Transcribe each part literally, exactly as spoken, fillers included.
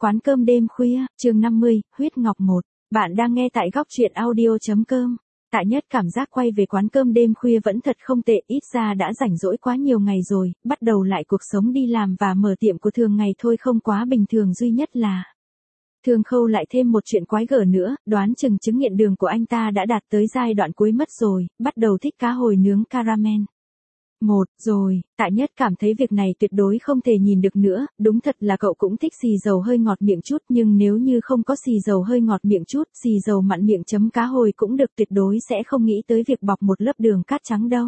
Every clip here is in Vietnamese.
Quán cơm đêm khuya, chương năm mươi, huyết ngọc một. Bạn đang nghe tại góc truyện audio.com. Tạ Nhất cảm giác quay về quán cơm đêm khuya vẫn thật không tệ, ít ra đã rảnh rỗi quá nhiều ngày rồi, bắt đầu lại cuộc sống đi làm và mở tiệm của thường ngày thôi, không quá bình thường duy nhất là Thương Khâu lại thêm một chuyện quái gở nữa, đoán chừng chứng nghiện đường của anh ta đã đạt tới giai đoạn cuối mất rồi, bắt đầu thích cá hồi nướng caramel. Một, rồi, Tạ Nhất cảm thấy việc này tuyệt đối không thể nhìn được nữa, đúng thật là cậu cũng thích xì dầu hơi ngọt miệng chút, nhưng nếu như không có xì dầu hơi ngọt miệng chút, xì dầu mặn miệng chấm cá hồi cũng được, tuyệt đối sẽ không nghĩ tới việc bọc một lớp đường cát trắng đâu.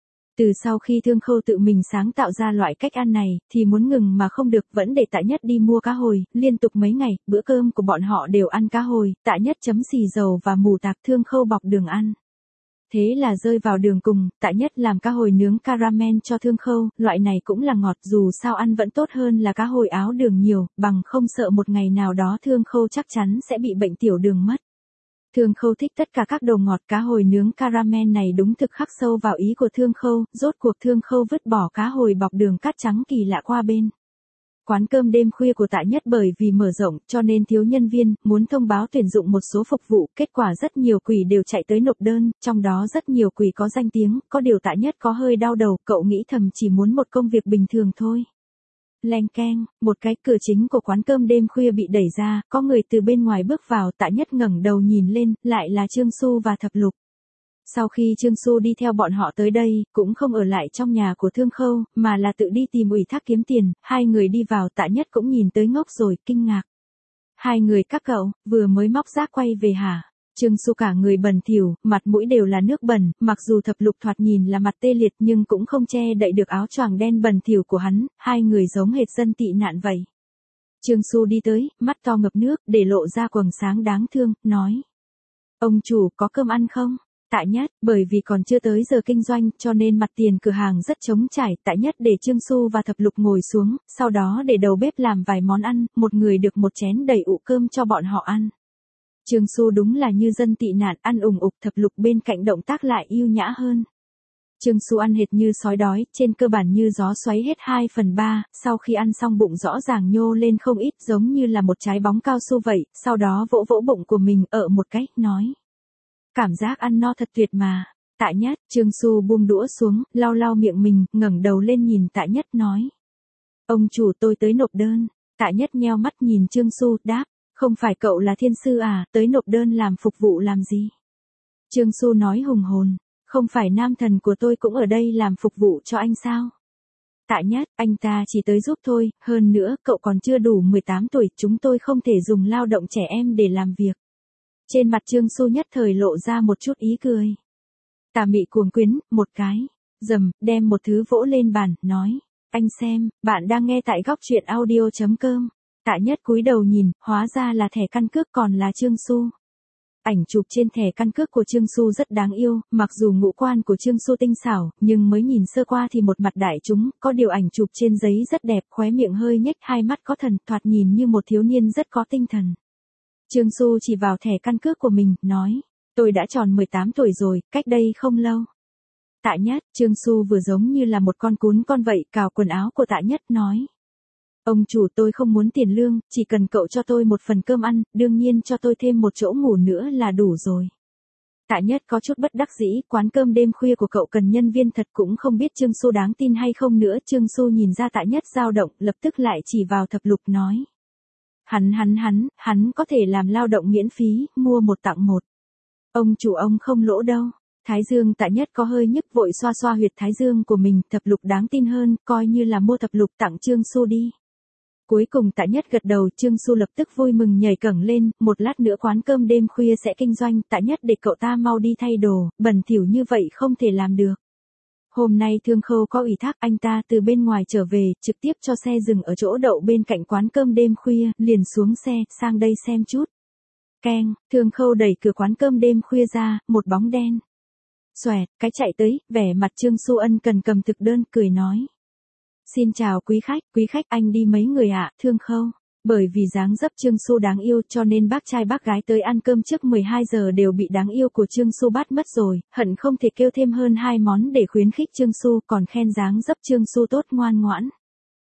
Từ sau khi Thương Khâu tự mình sáng tạo ra loại cách ăn này, thì muốn ngừng mà không được, vẫn để Tạ Nhất đi mua cá hồi, liên tục mấy ngày, bữa cơm của bọn họ đều ăn cá hồi, Tạ Nhất chấm xì dầu và mù tạc, Thương Khâu bọc đường ăn. Thế là rơi vào đường cùng, Tạ Nhất làm cá hồi nướng caramel cho Thương Khâu, loại này cũng là ngọt, dù sao ăn vẫn tốt hơn là cá hồi áo đường nhiều, bằng không sợ một ngày nào đó Thương Khâu chắc chắn sẽ bị bệnh tiểu đường mất. Thương Khâu thích tất cả các đồ ngọt, cá hồi nướng caramel này đúng thực khắc sâu vào ý của Thương Khâu, rốt cuộc Thương Khâu vứt bỏ cá hồi bọc đường cát trắng kỳ lạ qua bên. Quán cơm đêm khuya của Tạ Nhất bởi vì mở rộng cho nên thiếu nhân viên, muốn thông báo tuyển dụng một số phục vụ, kết quả rất nhiều quỷ đều chạy tới nộp đơn, trong đó rất nhiều quỷ có danh tiếng, có điều Tạ Nhất có hơi đau đầu, cậu nghĩ thầm chỉ muốn một công việc bình thường thôi. Leng keng, một cái cửa chính của quán cơm đêm khuya bị đẩy ra, có người từ bên ngoài bước vào, Tạ Nhất ngẩng đầu nhìn lên, lại là Trương Xu và Thập Lục. Sau khi Trương Xu đi theo bọn họ tới đây, cũng không ở lại trong nhà của Thương Khâu, mà là tự đi tìm ủy thác kiếm tiền, hai người đi vào, Tạ Nhất cũng nhìn tới ngốc rồi, kinh ngạc. Hai người các cậu, vừa mới móc rác quay về hả? Trương Xu cả người bẩn thỉu, mặt mũi đều là nước bẩn, mặc dù Thập Lục thoạt nhìn là mặt tê liệt nhưng cũng không che đậy được áo choàng đen bẩn thỉu của hắn, hai người giống hệt dân tị nạn vậy. Trương Xu đi tới, mắt to ngập nước, để lộ ra quầng sáng đáng thương, nói. Ông chủ, có cơm ăn không? Tạ Nhất, bởi vì còn chưa tới giờ kinh doanh, cho nên mặt tiền cửa hàng rất trống trải, Tạ Nhất để Trương Xu và Thập Lục ngồi xuống, sau đó để đầu bếp làm vài món ăn, một người được một chén đầy ụ cơm cho bọn họ ăn. Trương Xu đúng là như dân tị nạn, ăn ủng ục, Thập Lục bên cạnh động tác lại yêu nhã hơn. Trương Xu ăn hệt như sói đói, trên cơ bản như gió xoáy hết hai phần ba, sau khi ăn xong bụng rõ ràng nhô lên không ít, giống như là một trái bóng cao su vậy, sau đó vỗ vỗ bụng của mình ở một cái, nói. Cảm giác ăn no thật tuyệt mà. Tạ Nhất, Trương Xu buông đũa xuống, lau lau miệng mình, ngẩng đầu lên nhìn Tạ Nhất nói. Ông chủ, tôi tới nộp đơn. Tạ Nhất nheo mắt nhìn Trương Xu, đáp. Không phải cậu là thiên sư à, tới nộp đơn làm phục vụ làm gì? Trương Xu nói hùng hồn. Không phải nam thần của tôi cũng ở đây làm phục vụ cho anh sao? Tạ Nhất, anh ta chỉ tới giúp thôi, hơn nữa, cậu còn chưa đủ mười tám tuổi, chúng tôi không thể dùng lao động trẻ em để làm việc. Trên mặt Trương Xu nhất thời lộ ra một chút ý cười. Tà mị cuồng quyến, một cái, dầm, đem một thứ vỗ lên bàn, nói. Anh xem, bạn đang nghe tại góc truyện audio.com. Tạ Nhất cúi đầu nhìn, hóa ra là thẻ căn cước còn là Trương Xu. Ảnh chụp trên thẻ căn cước của Trương Xu rất đáng yêu, mặc dù ngũ quan của Trương Xu tinh xảo, nhưng mới nhìn sơ qua thì một mặt đại chúng, có điều ảnh chụp trên giấy rất đẹp, khóe miệng hơi nhếch, hai mắt có thần, thoạt nhìn như một thiếu niên rất có tinh thần. Trương Xu chỉ vào thẻ căn cước của mình, nói, tôi đã tròn mười tám tuổi rồi, cách đây không lâu. Tạ Nhất, Trương Xu vừa giống như là một con cún con vậy, cào quần áo của Tạ Nhất, nói. Ông chủ, tôi không muốn tiền lương, chỉ cần cậu cho tôi một phần cơm ăn, đương nhiên cho tôi thêm một chỗ ngủ nữa là đủ rồi. Tạ Nhất có chút bất đắc dĩ, quán cơm đêm khuya của cậu cần nhân viên thật, cũng không biết Trương Xu đáng tin hay không nữa. Trương Xu nhìn ra Tạ Nhất dao động, lập tức lại chỉ vào Thập Lục nói. Hắn hắn hắn, hắn có thể làm lao động miễn phí, mua một tặng một. Ông chủ ông không lỗ đâu. Thái dương Tạ Nhất có hơi nhức, vội xoa xoa huyệt thái dương của mình, Thập Lục đáng tin hơn, coi như là mua Thập Lục tặng Trương Xu đi. Cuối cùng Tạ Nhất gật đầu, Trương Xu lập tức vui mừng nhảy cẫng lên, một lát nữa quán cơm đêm khuya sẽ kinh doanh, Tạ Nhất để cậu ta mau đi thay đồ, bẩn thỉu như vậy không thể làm được. Hôm nay Thương Khâu có ủy thác, anh ta từ bên ngoài trở về, trực tiếp cho xe dừng ở chỗ đậu bên cạnh quán cơm đêm khuya, liền xuống xe, sang đây xem chút. Keng, Thương Khâu đẩy cửa quán cơm đêm khuya ra, một bóng đen. Xoẹt, cái chạy tới, vẻ mặt Trương Xu ân cần cầm thực đơn, cười nói. Xin chào quý khách, quý khách anh đi mấy người ạ, Thương Khâu. Bởi vì dáng dấp Trương Xu đáng yêu cho nên bác trai bác gái tới ăn cơm trước mười hai giờ đều bị đáng yêu của Trương Xu bắt mất rồi, hận không thể kêu thêm hơn hai món để khuyến khích Trương Xu, còn khen dáng dấp Trương Xu tốt ngoan ngoãn.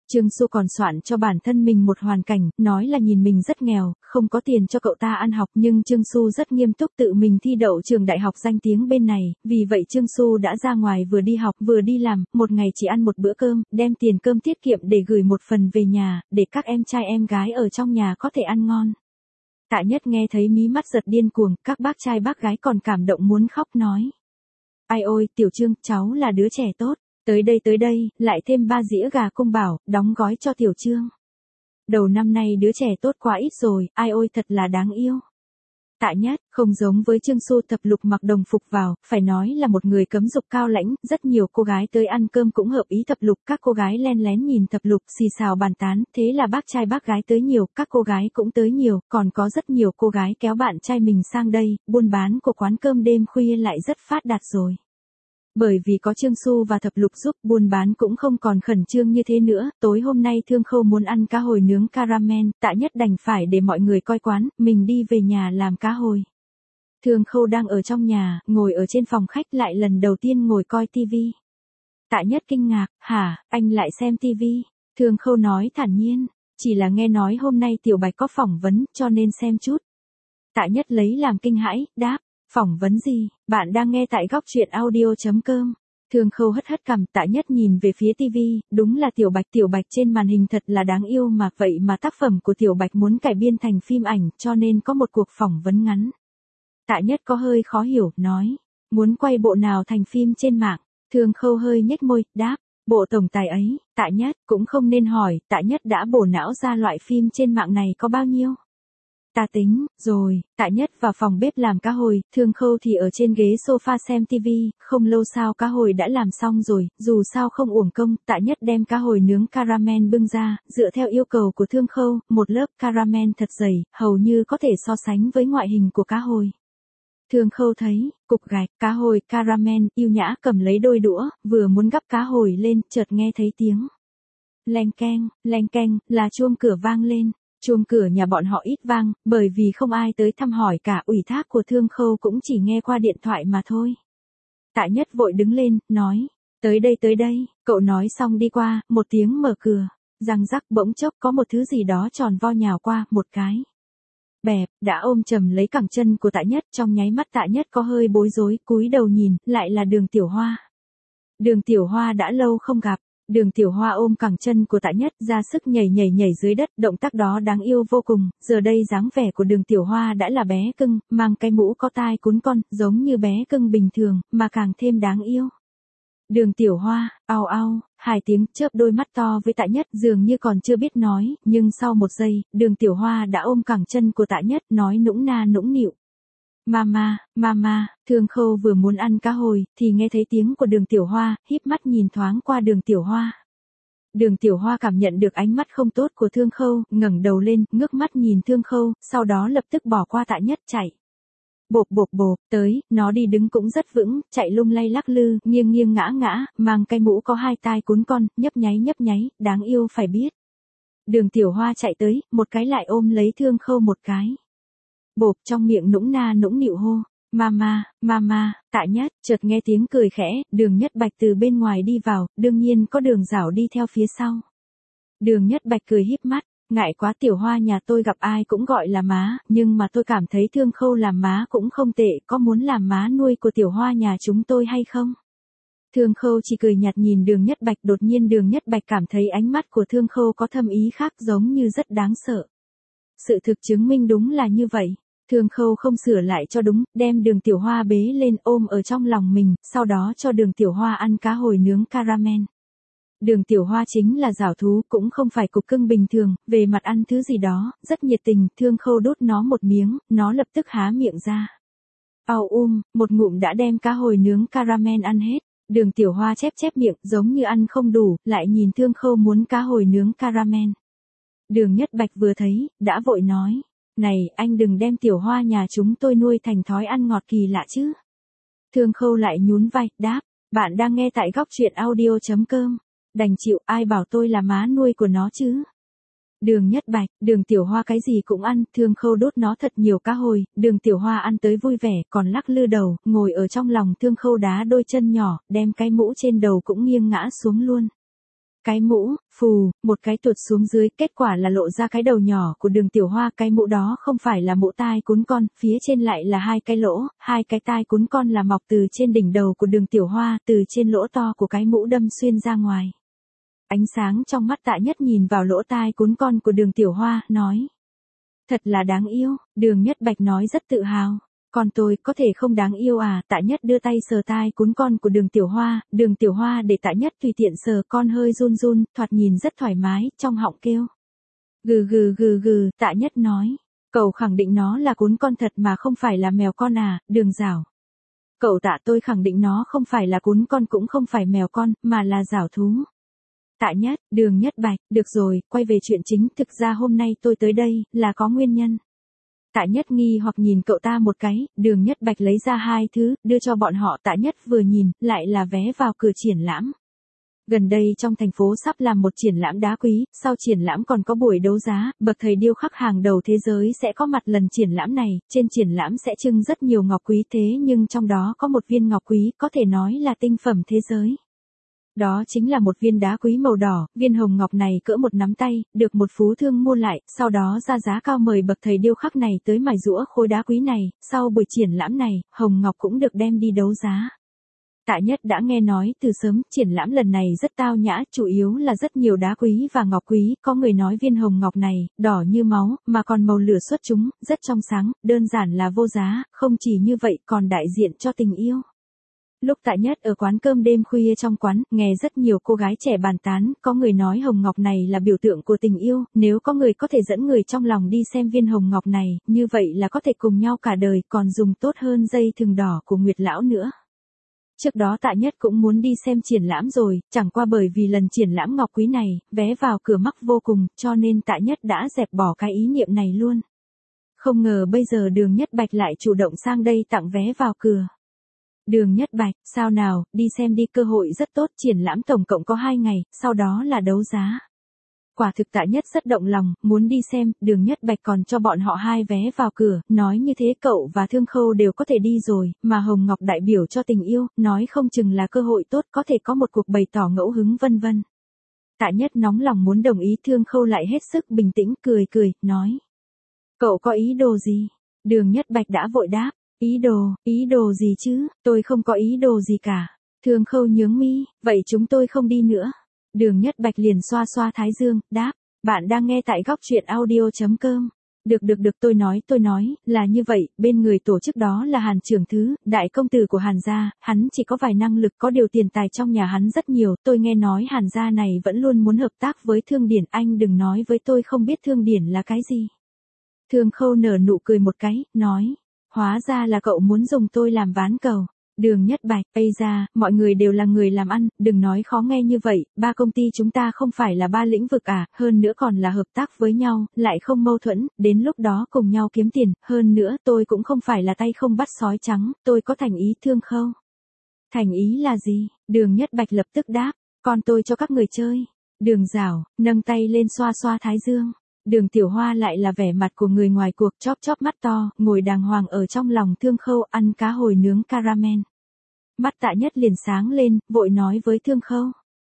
Trương Xu còn soạn cho bản thân mình một hoàn cảnh, nói là nhìn mình rất nghèo, không có tiền cho cậu ta ăn học, nhưng Trương Xu rất nghiêm túc tự mình thi đậu trường đại học danh tiếng bên này, vì vậy Trương Xu đã ra ngoài vừa đi học vừa đi làm, một ngày chỉ ăn một bữa cơm, đem tiền cơm tiết kiệm để gửi một phần về nhà, để các em trai em gái ở trong nhà có thể ăn ngon. Tạ Nhất nghe thấy mí mắt giật điên cuồng, các bác trai bác gái còn cảm động muốn khóc nói. Ai ôi, Tiểu Trương, cháu là đứa trẻ tốt. Tới đây tới đây, lại thêm ba dĩa gà cung bảo, đóng gói cho Tiểu Trương. Đầu năm nay đứa trẻ tốt quá ít rồi, ai ôi thật là đáng yêu. Tạ Nhất, không giống với Trương Xu thập lục mặc đồng phục vào, phải nói là một người cấm dục cao lãnh, rất nhiều cô gái tới ăn cơm cũng hợp ý thập lục, các cô gái len lén nhìn thập lục xì xào bàn tán, thế là bác trai bác gái tới nhiều, các cô gái cũng tới nhiều, còn có rất nhiều cô gái kéo bạn trai mình sang đây, buôn bán của quán cơm đêm khuya lại rất phát đạt rồi. Bởi vì có Trương Xu và thập lục giúp, buôn bán cũng không còn khẩn trương như thế nữa, tối hôm nay Thương Khâu muốn ăn cá hồi nướng caramel, Tạ Nhất đành phải để mọi người coi quán, mình đi về nhà làm cá hồi. Thương Khâu đang ở trong nhà, ngồi ở trên phòng khách lại lần đầu tiên ngồi coi tivi. Tạ Nhất kinh ngạc, hả, anh lại xem tivi? Thương Khâu nói thản nhiên, chỉ là nghe nói hôm nay Tiểu Bạch có phỏng vấn, cho nên xem chút. Tạ Nhất lấy làm kinh hãi, đáp. Phỏng vấn gì, bạn đang nghe tại góc truyện audio chấm com. Thương Khâu hất hất cằm, Tạ Nhất nhìn về phía tivi, đúng là Tiểu Bạch. Tiểu Bạch trên màn hình thật là đáng yêu mà, vậy mà tác phẩm của Tiểu Bạch muốn cải biên thành phim ảnh, cho nên có một cuộc phỏng vấn ngắn. Tạ Nhất có hơi khó hiểu, nói, muốn quay bộ nào thành phim trên mạng. Thương Khâu hơi nhếch môi, đáp, bộ tổng tài ấy. Tạ Nhất cũng không nên hỏi, Tạ Nhất đã bổ não ra loại phim trên mạng này có bao nhiêu. Ta tính, rồi, Tạ Nhất vào phòng bếp làm cá hồi, Thương Khâu thì ở trên ghế sofa xem tivi, không lâu sau cá hồi đã làm xong rồi, dù sao không uổng công, Tạ Nhất đem cá hồi nướng caramel bưng ra, dựa theo yêu cầu của Thương Khâu, một lớp caramel thật dày, hầu như có thể so sánh với ngoại hình của cá hồi. Thương Khâu thấy, cục gạch, cá hồi caramel, yêu nhã cầm lấy đôi đũa, vừa muốn gắp cá hồi lên, chợt nghe thấy tiếng. Leng keng, leng keng, là chuông cửa vang lên. Chuông cửa nhà bọn họ ít vang, bởi vì không ai tới thăm hỏi cả, ủy thác của Thương Khâu cũng chỉ nghe qua điện thoại mà thôi. Tạ Nhất vội đứng lên, nói, tới đây tới đây, cậu nói xong đi qua, một tiếng mở cửa, răng rắc bỗng chốc có một thứ gì đó tròn vo nhào qua, một cái. Bẹp, đã ôm chầm lấy cẳng chân của Tạ Nhất, trong nháy mắt Tạ Nhất có hơi bối rối, cúi đầu nhìn, lại là Đường Tiểu Hoa. Đường Tiểu Hoa đã lâu không gặp. Đường Tiểu Hoa ôm cẳng chân của Tạ Nhất ra sức nhảy nhảy nhảy dưới đất, động tác đó đáng yêu vô cùng, giờ đây dáng vẻ của Đường Tiểu Hoa đã là bé cưng, mang cái mũ có tai cún con, giống như bé cưng bình thường, mà càng thêm đáng yêu. Đường Tiểu Hoa, ao ao, hai tiếng chớp đôi mắt to với Tạ Nhất dường như còn chưa biết nói, nhưng sau một giây, Đường Tiểu Hoa đã ôm cẳng chân của Tạ Nhất, nói nũng na nũng nịu. Mama, mama, Thương Khâu vừa muốn ăn cá hồi, thì nghe thấy tiếng của Đường Tiểu Hoa, híp mắt nhìn thoáng qua Đường Tiểu Hoa. Đường Tiểu Hoa cảm nhận được ánh mắt không tốt của Thương Khâu, ngẩng đầu lên, ngước mắt nhìn Thương Khâu, sau đó lập tức bỏ qua Tạ Nhất chạy. Bộp bộp bộp, tới, nó đi đứng cũng rất vững, chạy lung lay lắc lư, nghiêng nghiêng ngã ngã, mang cái mũ có hai tai cún con, nhấp nháy nhấp nháy, đáng yêu phải biết. Đường Tiểu Hoa chạy tới, một cái lại ôm lấy Thương Khâu một cái. Bộp, trong miệng nũng na nũng nịu hô, mama, mama, Tạ Nhất, chợt nghe tiếng cười khẽ, Đường Nhất Bạch từ bên ngoài đi vào, đương nhiên có Đường Giảo đi theo phía sau. Đường Nhất Bạch cười híp mắt, ngại quá, Tiểu Hoa nhà tôi gặp ai cũng gọi là má, nhưng mà tôi cảm thấy Thương Khâu làm má cũng không tệ, có muốn làm má nuôi của Tiểu Hoa nhà chúng tôi hay không? Thương Khâu chỉ cười nhạt nhìn Đường Nhất Bạch, đột nhiên Đường Nhất Bạch cảm thấy ánh mắt của Thương Khâu có thâm ý khác, giống như rất đáng sợ. Sự thực chứng minh đúng là như vậy. Thương Khâu không sửa lại cho đúng, đem Đường Tiểu Hoa bế lên ôm ở trong lòng mình, sau đó cho Đường Tiểu Hoa ăn cá hồi nướng caramel. Đường Tiểu Hoa chính là giảo thú, cũng không phải cục cưng bình thường, về mặt ăn thứ gì đó, rất nhiệt tình, Thương Khâu đút nó một miếng, nó lập tức há miệng ra. Ao um, một ngụm đã đem cá hồi nướng caramel ăn hết. Đường Tiểu Hoa chép chép miệng, giống như ăn không đủ, lại nhìn Thương Khâu muốn cá hồi nướng caramel. Đường Nhất Bạch vừa thấy, đã vội nói, này, anh đừng đem Tiểu Hoa nhà chúng tôi nuôi thành thói ăn ngọt kỳ lạ chứ. Thương Khâu lại nhún vai, đáp, bạn đang nghe tại góc truyện audio chấm com, đành chịu, ai bảo tôi là má nuôi của nó chứ. Đường Nhất Bạch, Đường Tiểu Hoa cái gì cũng ăn, Thương Khâu đốt nó thật nhiều cá hồi, Đường Tiểu Hoa ăn tới vui vẻ, còn lắc lư đầu, ngồi ở trong lòng Thương Khâu đá đôi chân nhỏ, đem cái mũ trên đầu cũng nghiêng ngã xuống luôn. cái mũ, phù, một cái tuột xuống dưới, kết quả là lộ ra cái đầu nhỏ của Đường Tiểu Hoa, cái mũ đó không phải là mũ tai cún con, phía trên lại là hai cái lỗ, hai cái tai cún con là mọc từ trên đỉnh đầu của Đường Tiểu Hoa, từ trên lỗ to của cái mũ đâm xuyên ra ngoài. Ánh sáng trong mắt Tạ Nhất nhìn vào lỗ tai cún con của Đường Tiểu Hoa, nói. Thật là đáng yêu, Đường Nhất Bạch nói rất tự hào. Con tôi có thể không đáng yêu à? Tạ Nhất đưa tay sờ tai cún con của Đường Tiểu Hoa, Đường Tiểu Hoa để Tạ Nhất tùy tiện sờ, con hơi run run, thoạt nhìn rất thoải mái, trong họng kêu. Gừ gừ gừ gừ, Tạ Nhất nói. Cậu khẳng định nó là cún con thật mà không phải là mèo con à? Đường Giảo. Cậu Tạ, tôi khẳng định nó không phải là cún con cũng không phải mèo con, mà là giảo thú. Tạ Nhất, Đường Nhất Bạch, được rồi, quay về chuyện chính, thực ra hôm nay tôi tới đây, là có nguyên nhân. Tạ Nhất nghi hoặc nhìn cậu ta một cái, Đường Nhất Bạch lấy ra hai thứ, đưa cho bọn họ. Tạ Nhất vừa nhìn, lại là vé vào cửa triển lãm. Gần đây trong thành phố sắp làm một triển lãm đá quý, sau triển lãm còn có buổi đấu giá, bậc thầy điêu khắc hàng đầu thế giới sẽ có mặt lần triển lãm này, trên triển lãm sẽ trưng rất nhiều ngọc quý, thế nhưng trong đó có một viên ngọc quý, có thể nói là tinh phẩm thế giới. Đó chính là một viên đá quý màu đỏ, viên hồng ngọc này cỡ một nắm tay, được một phú thương mua lại, sau đó ra giá cao mời bậc thầy điêu khắc này tới mài giũa khối đá quý này, sau buổi triển lãm này, hồng ngọc cũng được đem đi đấu giá. Tạ Nhất đã nghe nói từ sớm, triển lãm lần này rất tao nhã, chủ yếu là rất nhiều đá quý và ngọc quý, có người nói viên hồng ngọc này, đỏ như máu, mà còn màu lửa xuất chúng, rất trong sáng, đơn giản là vô giá, không chỉ như vậy còn đại diện cho tình yêu. Lúc Tạ Nhất ở quán cơm đêm khuya trong quán, nghe rất nhiều cô gái trẻ bàn tán, có người nói hồng ngọc này là biểu tượng của tình yêu, nếu có người có thể dẫn người trong lòng đi xem viên hồng ngọc này, như vậy là có thể cùng nhau cả đời, còn dùng tốt hơn dây thừng đỏ của Nguyệt Lão nữa. Trước đó Tạ Nhất cũng muốn đi xem triển lãm rồi, chẳng qua bởi vì lần triển lãm ngọc quý này, vé vào cửa mắc vô cùng, cho nên Tạ Nhất đã dẹp bỏ cái ý niệm này luôn. Không ngờ bây giờ Đường Nhất Bạch lại chủ động sang đây tặng vé vào cửa. Đường Nhất Bạch, sao nào, đi xem đi, cơ hội rất tốt, triển lãm tổng cộng có hai ngày, sau đó là đấu giá. Quả thực Tạ Nhất rất động lòng, muốn đi xem, Đường Nhất Bạch còn cho bọn họ hai vé vào cửa, nói như thế cậu và Thương Khâu đều có thể đi rồi, mà Hồng Ngọc đại biểu cho tình yêu, nói không chừng là cơ hội tốt, có thể có một cuộc bày tỏ ngẫu hứng vân vân. Tạ Nhất nóng lòng muốn đồng ý, Thương Khâu lại hết sức bình tĩnh, cười cười, nói. Cậu có ý đồ gì? Đường Nhất Bạch đã vội đáp. Ý đồ, ý đồ gì chứ, tôi không có ý đồ gì cả. Thương Khâu nhướng mi, vậy chúng tôi không đi nữa. Đường Nhất Bạch liền xoa xoa thái dương, đáp, bạn đang nghe tại góc truyện audio chấm com. Được được được, tôi nói tôi nói, là như vậy, bên người tổ chức đó là Hàn Trưởng Thứ, đại công tử của Hàn gia, hắn chỉ có vài năng lực, có điều tiền tài trong nhà hắn rất nhiều, tôi nghe nói Hàn gia này vẫn luôn muốn hợp tác với Thương Điển, anh đừng nói với tôi không biết Thương Điển là cái gì. Thương Khâu nở nụ cười một cái, nói. Hóa ra là cậu muốn dùng tôi làm ván cầu. Đường Nhất Bạch, ây ra, mọi người đều là người làm ăn, đừng nói khó nghe như vậy, ba công ty chúng ta không phải là ba lĩnh vực à, hơn nữa còn là hợp tác với nhau, lại không mâu thuẫn, đến lúc đó cùng nhau kiếm tiền, hơn nữa tôi cũng không phải là tay không bắt sói trắng, tôi có thành ý. Thương Khâu. Thành ý là gì? Đường Nhất Bạch lập tức đáp, con tôi cho các người chơi. Đường Giảo, nâng tay lên xoa xoa thái dương. Đường Tiểu Hoa lại là vẻ mặt của người ngoài cuộc, chóp chóp mắt to, ngồi đàng hoàng ở trong lòng Thương Khâu ăn cá hồi nướng caramel. Mắt Tạ Nhất liền sáng lên, vội nói với Thương Khâu.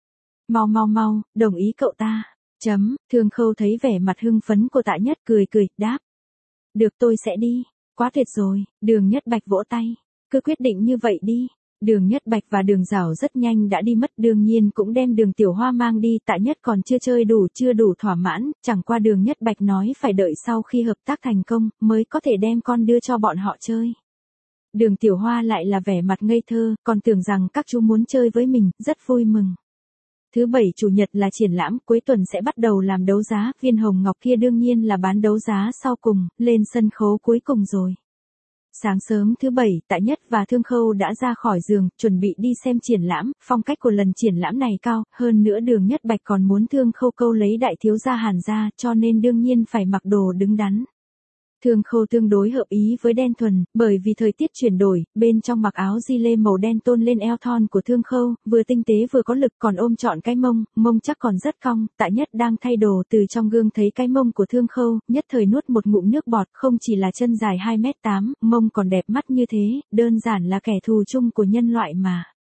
Mau mau mau, đồng ý cậu ta. Chấm, Thương Khâu thấy vẻ mặt hưng phấn của Tạ Nhất, cười cười, đáp. Được, tôi sẽ đi. Quá tuyệt rồi. Đường Nhất Bạch vỗ tay. Cứ quyết định như vậy đi. Đường Nhất Bạch và Đường Giảo rất nhanh đã đi mất, đương nhiên cũng đem Đường Tiểu Hoa mang đi. Tạ Nhất còn chưa chơi đủ, chưa đủ thỏa mãn, chẳng qua Đường Nhất Bạch nói phải đợi sau khi hợp tác thành công, mới có thể đem con đưa cho bọn họ chơi. Đường Tiểu Hoa lại là vẻ mặt ngây thơ, còn tưởng rằng các chú muốn chơi với mình, rất vui mừng. Thứ bảy chủ nhật là triển lãm, cuối tuần sẽ bắt đầu làm đấu giá, viên hồng ngọc kia đương nhiên là bán đấu giá sau cùng, lên sân khấu cuối cùng rồi. Sáng sớm thứ bảy, Tạ Nhất và Thương Khâu đã ra khỏi giường, chuẩn bị đi xem triển lãm, phong cách của lần triển lãm này cao, hơn nữa Đường Nhất Bạch còn muốn Thương Khâu câu lấy đại thiếu gia Hàn gia, cho nên đương nhiên phải mặc đồ đứng đắn. Thương Khâu tương đối hợp ý với đen thuần, bởi vì thời tiết chuyển đổi, bên trong mặc áo gi lê màu đen tôn lên eo thon của Thương Khâu, vừa tinh tế vừa có lực, còn ôm trọn cái mông, mông chắc còn rất cong. Tạ Nhất đang thay đồ, từ trong gương thấy cái mông của Thương Khâu, nhất thời nuốt một ngụm nước bọt, không chỉ là chân dài hai mét tám, mông còn đẹp mắt như thế, đơn giản là kẻ thù chung của nhân loại mà.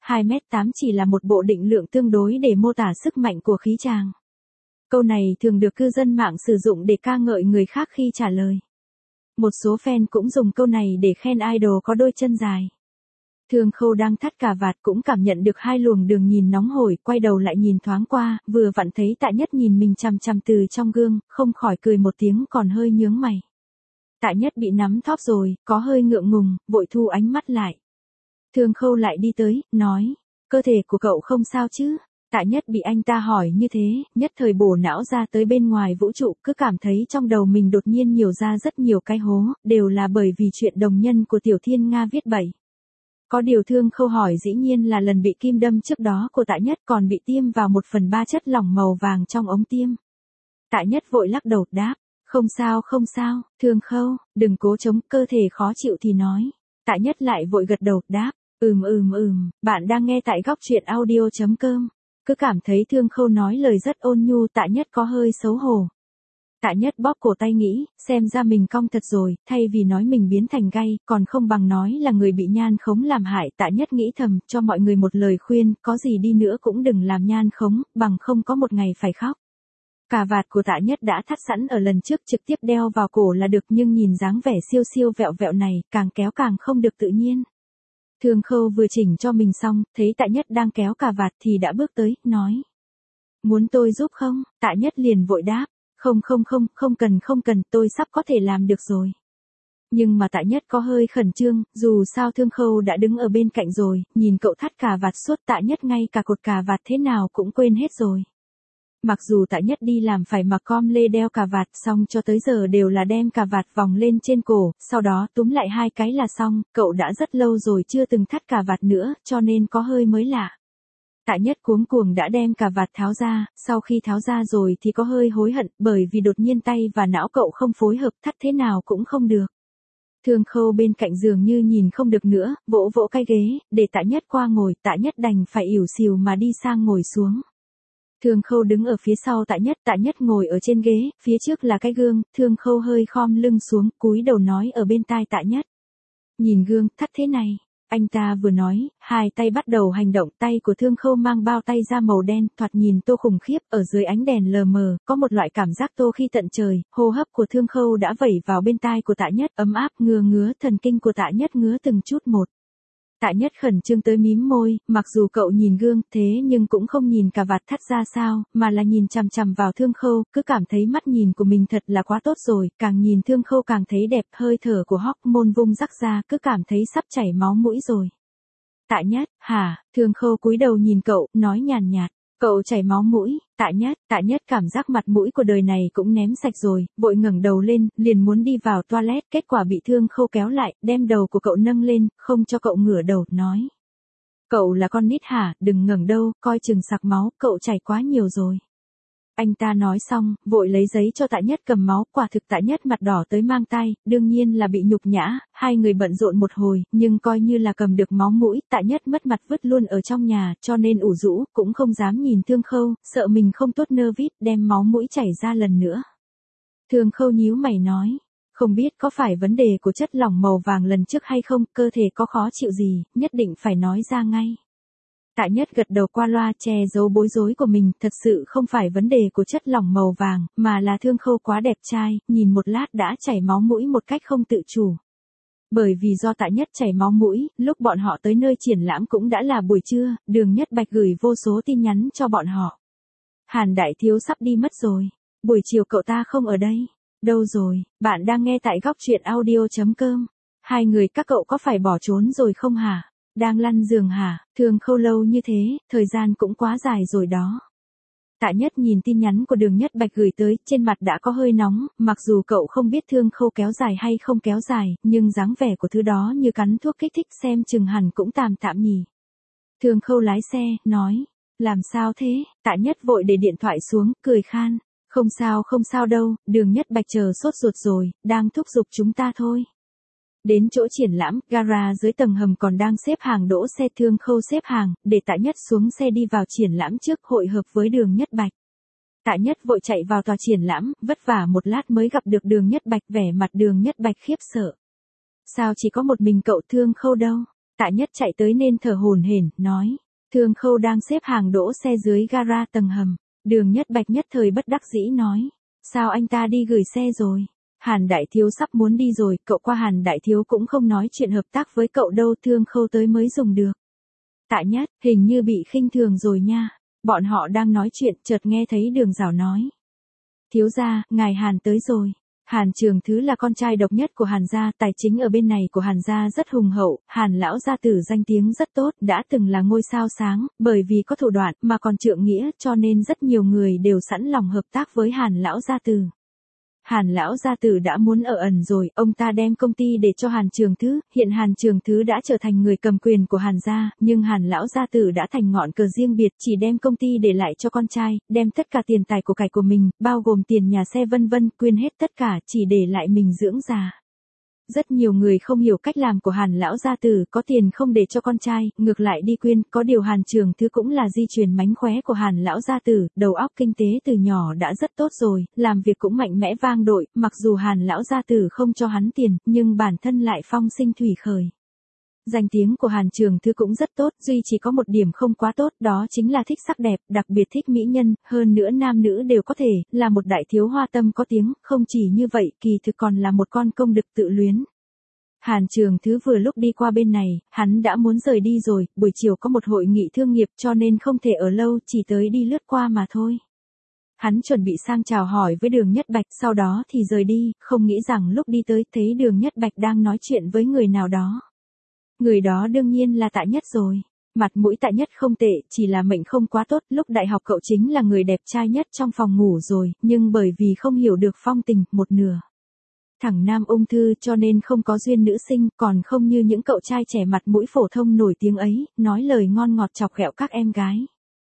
hai mét tám chỉ là một bộ định lượng tương đối để mô tả sức mạnh của khí chàng. Câu này thường được cư dân mạng sử dụng để ca ngợi người khác khi trả lời. Một số fan cũng dùng câu này để khen idol có đôi chân dài. Thương Khâu đang thắt cà vạt cũng cảm nhận được hai luồng đường nhìn nóng hổi, quay đầu lại nhìn thoáng qua, vừa vặn thấy Tạ Nhất nhìn mình chằm chằm từ trong gương, không khỏi cười một tiếng còn hơi nhướng mày. Tạ Nhất bị nắm thóp rồi, có hơi ngượng ngùng, vội thu ánh mắt lại. Thương Khâu lại đi tới, nói, cơ thể của cậu không sao chứ? Tạ Nhất bị anh ta hỏi như thế, nhất thời bổ não ra tới bên ngoài vũ trụ, cứ cảm thấy trong đầu mình đột nhiên nhiều ra rất nhiều cái hố, đều là bởi vì chuyện đồng nhân của Tiểu Thiên Nga viết bậy. Có điều Thương Khâu hỏi dĩ nhiên là lần bị kim đâm trước đó của Tạ Nhất còn bị tiêm vào một phần ba chất lỏng màu vàng trong ống tiêm. Tạ Nhất vội lắc đầu đáp, không sao không sao, Thương Khâu, đừng cố chống, cơ thể khó chịu thì nói. Tạ Nhất lại vội gật đầu đáp, ừm ừm ừm, bạn đang nghe tại góc truyện audio chấm com. Cứ cảm thấy Thương Khâu nói lời rất ôn nhu, Tạ Nhất có hơi xấu hổ. Tạ Nhất bóp cổ tay nghĩ, xem ra mình cong thật rồi, thay vì nói mình biến thành gay, còn không bằng nói là người bị nhan khống làm hại. Tạ Nhất nghĩ thầm, cho mọi người một lời khuyên, có gì đi nữa cũng đừng làm nhan khống, bằng không có một ngày phải khóc. Cà vạt của Tạ Nhất đã thắt sẵn ở lần trước, trực tiếp đeo vào cổ là được, nhưng nhìn dáng vẻ siêu siêu vẹo vẹo này, càng kéo càng không được tự nhiên. Thương Khâu vừa chỉnh cho mình xong, thấy Tạ Nhất đang kéo cà vạt thì đã bước tới, nói. Muốn tôi giúp không? Tạ Nhất liền vội đáp. Không không không, không cần không cần, tôi sắp có thể làm được rồi. Nhưng mà Tạ Nhất có hơi khẩn trương, dù sao Thương Khâu đã đứng ở bên cạnh rồi, nhìn cậu thắt cà vạt suốt, Tạ Nhất ngay cả cột cà vạt thế nào cũng quên hết rồi. Mặc dù Tạ Nhất đi làm phải mặc com lê đeo cà vạt, xong cho tới giờ đều là đem cà vạt vòng lên trên cổ, sau đó túm lại hai cái là xong, cậu đã rất lâu rồi chưa từng thắt cà vạt nữa, cho nên có hơi mới lạ. Tạ Nhất cuống cuồng đã đem cà vạt tháo ra, sau khi tháo ra rồi thì có hơi hối hận, bởi vì đột nhiên tay và não cậu không phối hợp, thắt thế nào cũng không được. Thương Khâu bên cạnh giường như nhìn không được nữa, vỗ vỗ cái ghế, để Tạ Nhất qua ngồi, Tạ Nhất đành phải ỉu xìu mà đi sang ngồi xuống. Thương Khâu đứng ở phía sau Tạ Nhất, Tạ Nhất ngồi ở trên ghế, phía trước là cái gương, Thương Khâu hơi khom lưng xuống, cúi đầu nói ở bên tai Tạ Nhất. Nhìn gương, thắt thế này. Anh ta vừa nói, hai tay bắt đầu hành động, tay của Thương Khâu mang bao tay da màu đen, thoạt nhìn tô khủng khiếp, ở dưới ánh đèn lờ mờ, có một loại cảm giác tô khi tận trời, hô hấp của Thương Khâu đã vẩy vào bên tai của Tạ Nhất, ấm áp, ngứa ngứa, thần kinh của Tạ Nhất ngứa từng chút một. Tạ Nhất khẩn trương tới mím môi, mặc dù cậu nhìn gương, thế nhưng cũng không nhìn cà vạt thắt ra sao, mà là nhìn chằm chằm vào Thương Khâu, cứ cảm thấy mắt nhìn của mình thật là quá tốt rồi, càng nhìn Thương Khâu càng thấy đẹp, hơi thở của hormone vung rắc ra, cứ cảm thấy sắp chảy máu mũi rồi. Tạ Nhất, hả? Thương Khâu cúi đầu nhìn cậu, nói nhàn nhạt, cậu chảy máu mũi. Tạ Nhất, Tạ Nhất cảm giác mặt mũi của đời này cũng ném sạch rồi, vội ngẩng đầu lên, liền muốn đi vào toilet, kết quả bị Thương Khâu kéo lại, đem đầu của cậu nâng lên, không cho cậu ngửa đầu, nói. Cậu là con nít hả, đừng ngẩng đâu, coi chừng sặc máu, cậu chảy quá nhiều rồi. Anh ta nói xong, vội lấy giấy cho Tạ Nhất cầm máu, quả thực Tạ Nhất mặt đỏ tới mang tay, đương nhiên là bị nhục nhã, hai người bận rộn một hồi, nhưng coi như là cầm được máu mũi, Tạ Nhất mất mặt vứt luôn ở trong nhà, cho nên ủ rũ, cũng không dám nhìn Thương Khâu, sợ mình không tốt nơ vít, đem máu mũi chảy ra lần nữa. Thương Khâu nhíu mày nói, không biết có phải vấn đề của chất lỏng màu vàng lần trước hay không, cơ thể có khó chịu gì, nhất định phải nói ra ngay. Tạ Nhất gật đầu qua loa, che giấu bối rối của mình, thật sự không phải vấn đề của chất lỏng màu vàng, mà là Thương Khâu quá đẹp trai, nhìn một lát đã chảy máu mũi một cách không tự chủ. Bởi vì do Tạ Nhất chảy máu mũi, lúc bọn họ tới nơi triển lãm cũng đã là buổi trưa, Đường Nhất Bạch gửi vô số tin nhắn cho bọn họ. Hàn đại thiếu sắp đi mất rồi, buổi chiều cậu ta không ở đây. Đâu rồi, bạn đang nghe tại góc truyện audio chấm com. Hai người các cậu có phải bỏ trốn rồi không hả? Đang lăn giường hả? Thương Khâu lâu như thế, thời gian cũng quá dài rồi đó. Tạ Nhất nhìn tin nhắn của Đường Nhất Bạch gửi tới, trên mặt đã có hơi nóng, mặc dù cậu không biết Thương Khâu kéo dài hay không kéo dài, nhưng dáng vẻ của thứ đó như cắn thuốc kích thích, xem chừng hẳn cũng tạm tạm nhỉ. Thương Khâu lái xe, nói, làm sao thế? Tạ Nhất vội để điện thoại xuống, cười khan, không sao không sao đâu, Đường Nhất Bạch chờ sốt ruột rồi, đang thúc giục chúng ta thôi. Đến chỗ triển lãm, gara dưới tầng hầm còn đang xếp hàng đỗ xe, Thương Khâu xếp hàng, để Tạ Nhất xuống xe đi vào triển lãm trước, hội hợp với Đường Nhất Bạch. Tạ Nhất vội chạy vào tòa triển lãm, vất vả một lát mới gặp được Đường Nhất Bạch, vẻ mặt Đường Nhất Bạch khiếp sợ. Sao chỉ có một mình cậu Thương Khâu đâu? Tạ Nhất chạy tới nên thở hổn hển, nói. Thương Khâu đang xếp hàng đỗ xe dưới gara tầng hầm. Đường Nhất Bạch nhất thời bất đắc dĩ nói. Sao anh ta đi gửi xe rồi? Hàn Đại Thiếu sắp muốn đi rồi, cậu qua Hàn Đại Thiếu cũng không nói chuyện hợp tác với cậu đâu, Thương Khâu tới mới dùng được. Tạ Nhất, hình như bị khinh thường rồi nha. Bọn họ đang nói chuyện, chợt nghe thấy Đường Giảo nói. Thiếu gia, ngài Hàn tới rồi. Hàn Trường Thứ là con trai độc nhất của Hàn gia, tài chính ở bên này của Hàn gia rất hùng hậu, Hàn lão gia tử danh tiếng rất tốt, đã từng là ngôi sao sáng, bởi vì có thủ đoạn mà còn trượng nghĩa, cho nên rất nhiều người đều sẵn lòng hợp tác với Hàn lão gia tử. Hàn lão gia tử đã muốn ở ẩn rồi, ông ta đem công ty để cho Hàn Trường Thứ, hiện Hàn Trường Thứ đã trở thành người cầm quyền của Hàn gia, nhưng Hàn lão gia tử đã thành ngọn cờ riêng biệt, chỉ đem công ty để lại cho con trai, đem tất cả tiền tài của cải của mình, bao gồm tiền nhà xe vân vân, quyên hết tất cả, chỉ để lại mình dưỡng già. Rất nhiều người không hiểu cách làm của Hàn lão gia tử, có tiền không để cho con trai, ngược lại đi quyên, có điều Hàn Trường Thứ cũng là di truyền mánh khóe của Hàn lão gia tử, đầu óc kinh tế từ nhỏ đã rất tốt rồi, làm việc cũng mạnh mẽ vang dội, mặc dù Hàn lão gia tử không cho hắn tiền, nhưng bản thân lại phong sinh thủy khởi. Danh tiếng của Hàn Trường Thứ cũng rất tốt, duy chỉ có một điểm không quá tốt, đó chính là thích sắc đẹp, đặc biệt thích mỹ nhân, hơn nữa nam nữ đều có thể, là một đại thiếu hoa tâm có tiếng, không chỉ như vậy, kỳ thực còn là một con công đực tự luyến. Hàn Trường Thứ vừa lúc đi qua bên này, hắn đã muốn rời đi rồi, buổi chiều có một hội nghị thương nghiệp cho nên không thể ở lâu, chỉ tới đi lướt qua mà thôi. Hắn chuẩn bị sang chào hỏi với Đường Nhất Bạch, sau đó thì rời đi, không nghĩ rằng lúc đi tới thấy Đường Nhất Bạch đang nói chuyện với người nào đó. Người đó đương nhiên là Tạ Nhất rồi. Mặt mũi Tạ Nhất không tệ, chỉ là mệnh không quá tốt, lúc đại học cậu chính là người đẹp trai nhất trong phòng ngủ rồi, nhưng bởi vì không hiểu được phong tình, một nửa. Thằng nam ung thư cho nên không có duyên nữ sinh, còn không như những cậu trai trẻ mặt mũi phổ thông nổi tiếng ấy, nói lời ngon ngọt chọc ghẹo các em gái.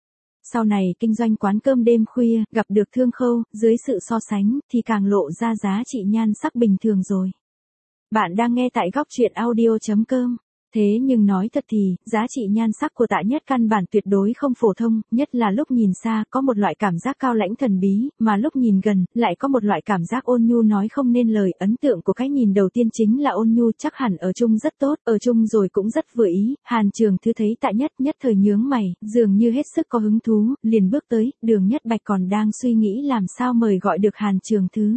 Sau này kinh doanh quán cơm đêm khuya, gặp được Thương Khâu, dưới sự so sánh, thì càng lộ ra giá trị nhan sắc bình thường rồi. Bạn đang nghe tại góc truyện audio chấm com. Thế nhưng nói thật thì, giá trị nhan sắc của Tạ Nhất căn bản tuyệt đối không phổ thông, nhất là lúc nhìn xa, có một loại cảm giác cao lãnh thần bí, mà lúc nhìn gần, lại có một loại cảm giác ôn nhu nói không nên lời. Ấn tượng của cái nhìn đầu tiên chính là ôn nhu, chắc hẳn ở chung rất tốt, ở chung rồi cũng rất vừa ý. Hàn Trường Thứ thấy Tạ Nhất nhất thời nhướng mày, dường như hết sức có hứng thú, liền bước tới, Đường Nhất Bạch còn đang suy nghĩ làm sao mời gọi được Hàn Trường Thứ.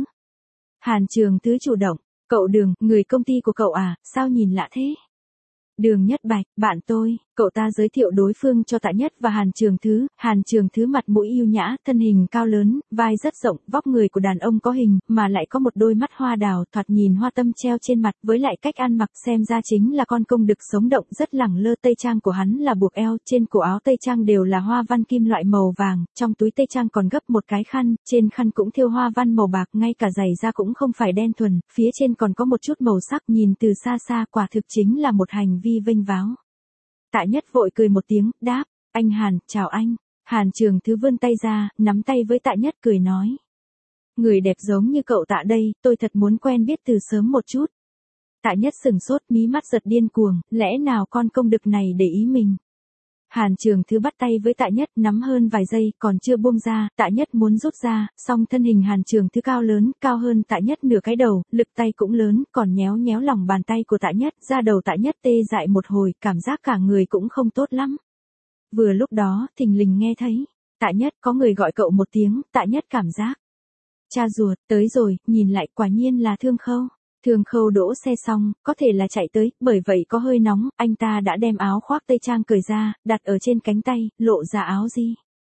Hàn Trường Thứ chủ động, cậu Đường, người công ty của cậu à, sao nhìn lạ thế? Đường Nhất Bạch, bạn tôi, cậu ta giới thiệu đối phương cho Tạ Nhất và Hàn Trường Thứ, Hàn Trường Thứ mặt mũi yêu nhã, thân hình cao lớn, vai rất rộng, vóc người của đàn ông có hình, mà lại có một đôi mắt hoa đào, thoạt nhìn hoa tâm treo trên mặt, với lại cách ăn mặc xem ra chính là con công đực sống động, rất lẳng lơ. Tây trang của hắn là buộc eo, trên cổ áo tây trang đều là hoa văn kim loại màu vàng, trong túi tây trang còn gấp một cái khăn, trên khăn cũng thêu hoa văn màu bạc, ngay cả giày da cũng không phải đen thuần, phía trên còn có một chút màu sắc, nhìn từ xa xa quả thực chính là một hành vi vênh váo. Tạ Nhất vội cười một tiếng, đáp, anh Hàn, chào anh. Hàn Trường Thứ vươn tay ra, nắm tay với Tạ Nhất cười nói. Người đẹp giống như cậu Tạ đây, tôi thật muốn quen biết từ sớm một chút. Tạ Nhất sừng sốt, mí mắt giật điên cuồng, lẽ nào con công đực này để ý mình. Hàn Trường Thứ bắt tay với Tạ Nhất, nắm hơn vài giây, còn chưa buông ra, Tạ Nhất muốn rút ra, song thân hình Hàn Trường Thứ cao lớn, cao hơn Tạ Nhất nửa cái đầu, lực tay cũng lớn, còn nhéo nhéo lòng bàn tay của Tạ Nhất, da đầu Tạ Nhất tê dại một hồi, cảm giác cả người cũng không tốt lắm. Vừa lúc đó, thình lình nghe thấy, Tạ Nhất, có người gọi cậu một tiếng, Tạ Nhất cảm giác. Cha ruột, tới rồi, nhìn lại quả nhiên là Thương Khâu. Thương Khâu đỗ xe xong, có thể là chạy tới, bởi vậy có hơi nóng, anh ta đã đem áo khoác tây trang cởi ra, đặt ở trên cánh tay, lộ ra áo gì.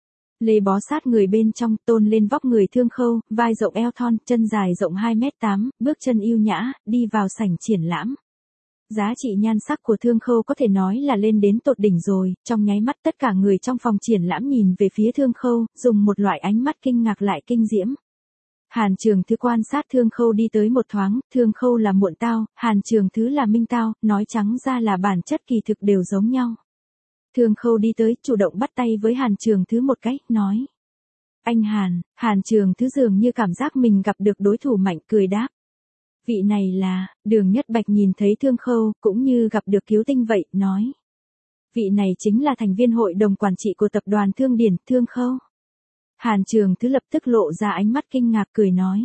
Lê bó sát người bên trong, tôn lên vóc người Thương Khâu, vai rộng eo thon, chân dài rộng hai mét tám, bước chân yêu nhã, đi vào sảnh triển lãm. Giá trị nhan sắc của Thương Khâu có thể nói là lên đến tột đỉnh rồi, trong nháy mắt tất cả người trong phòng triển lãm nhìn về phía Thương Khâu, dùng một loại ánh mắt kinh ngạc lại kinh diễm. Hàn Trường Thứ quan sát Thương Khâu đi tới một thoáng, Thương Khâu là muộn tao, Hàn Trường Thứ là minh tao, nói trắng ra là bản chất kỳ thực đều giống nhau. Thương Khâu đi tới, chủ động bắt tay với Hàn Trường Thứ một cái, nói. Anh Hàn, Hàn Trường Thứ dường như cảm giác mình gặp được đối thủ mạnh, cười đáp. Vị này là, Đường Nhất Bạch nhìn thấy Thương Khâu, cũng như gặp được cứu tinh vậy, nói. Vị này chính là thành viên hội đồng quản trị của tập đoàn Thương Điển, Thương Khâu. Hàn Trường Thứ lập tức lộ ra ánh mắt kinh ngạc cười nói.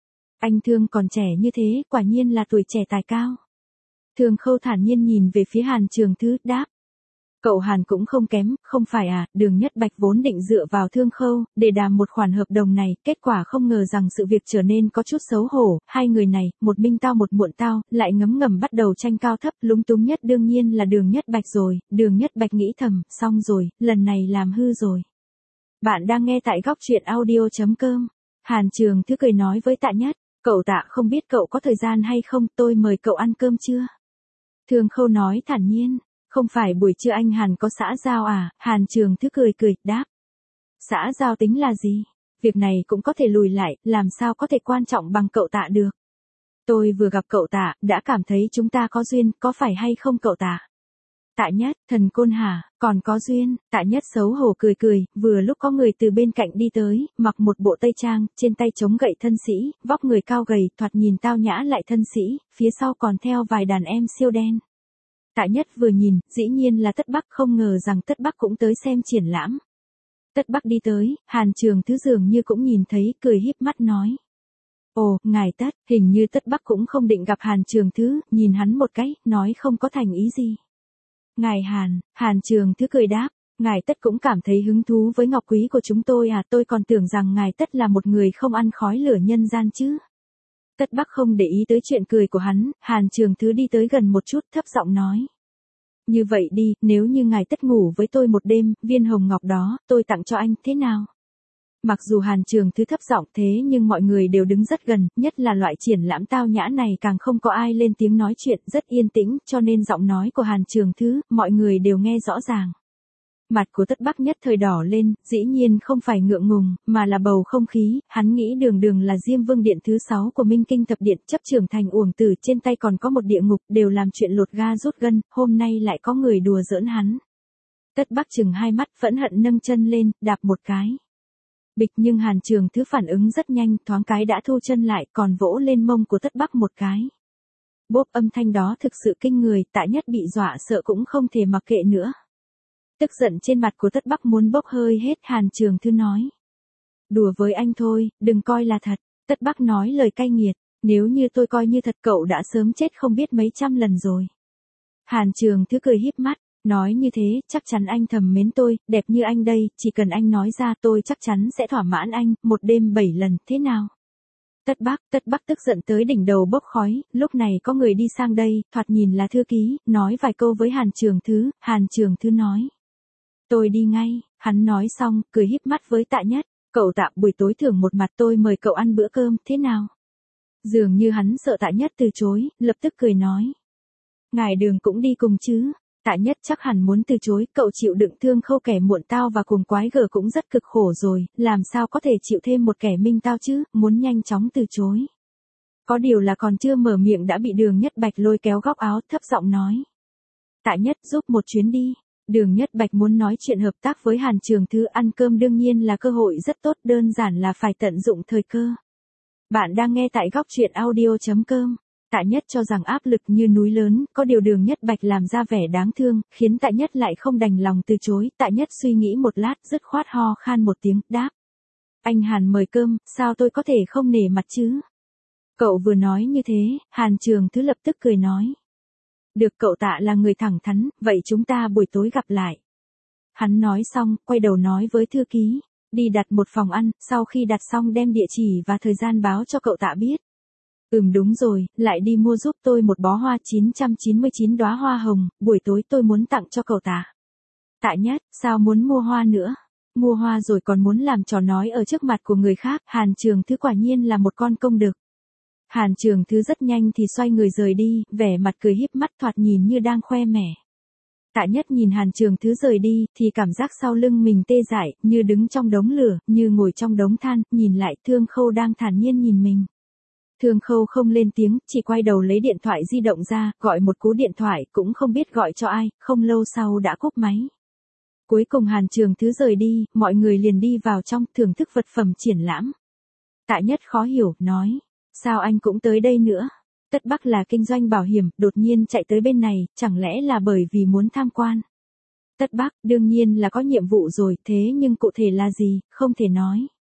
Anh Thương còn trẻ như thế, quả nhiên là tuổi trẻ tài cao. Thương Khâu thản nhiên nhìn về phía Hàn Trường Thứ, đáp. Cậu Hàn cũng không kém, không phải à, Đường Nhất Bạch vốn định dựa vào Thương Khâu, để đàm một khoản hợp đồng này, kết quả không ngờ rằng sự việc trở nên có chút xấu hổ, hai người này, một minh tao một muộn tao, lại ngấm ngầm bắt đầu tranh cao thấp, lúng túng nhất đương nhiên là Đường Nhất Bạch rồi, Đường Nhất Bạch nghĩ thầm, xong rồi, lần này làm hư rồi. Bạn đang nghe tại góc truyện audio.com. Hàn Trường Thứ cười nói với Tạ Nhất, cậu Tạ không biết cậu có thời gian hay không, tôi mời cậu ăn cơm chưa? Thương Khâu nói thản nhiên. Không phải buổi trưa anh Hàn có xã giao à, Hàn Trường Thứ cười cười, đáp. Xã giao tính là gì? Việc này cũng có thể lùi lại, làm sao có thể quan trọng bằng cậu Tạ được. Tôi vừa gặp cậu Tạ, đã cảm thấy chúng ta có duyên, có phải hay không cậu Tạ? Tạ Nhất, thần côn hả, còn có duyên, Tạ Nhất xấu hổ cười cười, vừa lúc có người từ bên cạnh đi tới, mặc một bộ tây trang, trên tay chống gậy thân sĩ, vóc người cao gầy, thoạt nhìn tao nhã lại thân sĩ, phía sau còn theo vài đàn em siêu đen. Tạ Nhất vừa nhìn, dĩ nhiên là Tất Bắc, không ngờ rằng Tất Bắc cũng tới xem triển lãm. Tất Bắc đi tới, Hàn Trường Thứ dường như cũng nhìn thấy, cười híp mắt nói. Ồ, ngài Tất, hình như Tất Bắc cũng không định gặp Hàn Trường Thứ, nhìn hắn một cái, nói không có thành ý gì. Ngài Hàn, Hàn Trường Thứ cười đáp, ngài Tất cũng cảm thấy hứng thú với ngọc quý của chúng tôi à, tôi còn tưởng rằng ngài Tất là một người không ăn khói lửa nhân gian chứ. Tất Bắc không để ý tới chuyện cười của hắn, Hàn Trường Thứ đi tới gần một chút, thấp giọng nói. Như vậy đi, nếu như ngài Tất ngủ với tôi một đêm, viên hồng ngọc đó, tôi tặng cho anh, thế nào? Mặc dù Hàn Trường Thứ thấp giọng thế nhưng mọi người đều đứng rất gần, nhất là loại triển lãm tao nhã này càng không có ai lên tiếng nói chuyện, rất yên tĩnh, cho nên giọng nói của Hàn Trường Thứ, mọi người đều nghe rõ ràng. Mặt của Tất Bắc nhất thời đỏ lên, dĩ nhiên không phải ngượng ngùng, mà là bầu không khí, hắn nghĩ Đường Đường là Diêm Vương Điện thứ sáu của Minh Kinh Thập Điện, chấp trưởng thành uổng tử, trên tay còn có một địa ngục, đều làm chuyện lột ga rút gân, hôm nay lại có người đùa giỡn hắn. Tất Bắc chừng hai mắt, phẫn hận nâng chân lên, đạp một cái. Bịch, nhưng Hàn Trường Thứ phản ứng rất nhanh, thoáng cái đã thu chân lại, còn vỗ lên mông của Tất Bắc một cái. Bốp, âm thanh đó thực sự kinh người, Tạ Nhất bị dọa sợ cũng không thể mặc kệ nữa. Tức giận trên mặt của Tất Bắc muốn bốc hơi hết, Hàn Trường Thứ nói. Đùa với anh thôi, đừng coi là thật. Tất Bắc nói lời cay nghiệt, nếu như tôi coi như thật cậu đã sớm chết không biết mấy trăm lần rồi. Hàn Trường Thứ cười híp mắt, nói như thế, chắc chắn anh thầm mến tôi, đẹp như anh đây, chỉ cần anh nói ra tôi chắc chắn sẽ thỏa mãn anh, một đêm bảy lần, thế nào? Tất Bắc, Tất Bắc tức giận tới đỉnh đầu bốc khói, lúc này có người đi sang đây, thoạt nhìn là thư ký, nói vài câu với Hàn Trường Thứ, Hàn Trường Thứ nói. Tôi đi ngay, hắn nói xong, cười híp mắt với Tạ Nhất, cậu Tạ buổi tối thưởng một mặt tôi mời cậu ăn bữa cơm, thế nào? Dường như hắn sợ Tạ Nhất từ chối, lập tức cười nói. Ngài Đường cũng đi cùng chứ? Tạ Nhất chắc hẳn muốn từ chối, cậu chịu đựng Thương Khâu kẻ muộn tao và cùng quái gở cũng rất cực khổ rồi, làm sao có thể chịu thêm một kẻ minh tao chứ, muốn nhanh chóng từ chối. Có điều là còn chưa mở miệng đã bị Đường Nhất Bạch lôi kéo góc áo, thấp giọng nói. Tạ Nhất giúp một chuyến đi. Đường Nhất Bạch muốn nói chuyện hợp tác với Hàn Trường Thứ, ăn cơm đương nhiên là cơ hội rất tốt, đơn giản là phải tận dụng thời cơ. Bạn đang nghe tại góc truyện audio.com. Tạ Nhất cho rằng áp lực như núi lớn, có điều Đường Nhất Bạch làm ra vẻ đáng thương, khiến Tạ Nhất lại không đành lòng từ chối. Tạ Nhất suy nghĩ một lát, dứt khoát ho khan một tiếng, đáp. Anh Hàn mời cơm, sao tôi có thể không nể mặt chứ? Cậu vừa nói như thế, Hàn Trường Thứ lập tức cười nói. Được, cậu Tạ là người thẳng thắn, vậy chúng ta buổi tối gặp lại. Hắn nói xong, quay đầu nói với thư ký, đi đặt một phòng ăn, sau khi đặt xong đem địa chỉ và thời gian báo cho cậu Tạ biết. Ừm đúng rồi, lại đi mua giúp tôi một bó hoa chín trăm chín mươi chín đóa hoa hồng, buổi tối tôi muốn tặng cho cậu Tạ. Tạ Nhất, sao muốn mua hoa nữa? Mua hoa rồi còn muốn làm trò nói ở trước mặt của người khác, Hàn Trường Thứ quả nhiên là một con công đực. Hàn Trường Thứ rất nhanh thì xoay người rời đi, vẻ mặt cười híp mắt thoạt nhìn như đang khoe mẽ. Tạ Nhất nhìn Hàn Trường Thứ rời đi, thì cảm giác sau lưng mình tê dại, như đứng trong đống lửa, như ngồi trong đống than, nhìn lại Thương Khâu đang thản nhiên nhìn mình. Thương Khâu không lên tiếng, chỉ quay đầu lấy điện thoại di động ra, gọi một cú điện thoại, cũng không biết gọi cho ai, không lâu sau đã cúp máy. Cuối cùng Hàn Trường Thứ rời đi, mọi người liền đi vào trong, thưởng thức vật phẩm triển lãm. Tạ Nhất khó hiểu, nói. Sao anh cũng tới đây nữa? Tất Bắc là kinh doanh bảo hiểm, đột nhiên chạy tới bên này, chẳng lẽ là bởi vì muốn tham quan? Tất Bắc, đương nhiên là có nhiệm vụ rồi, thế nhưng cụ thể là gì, không thể nói.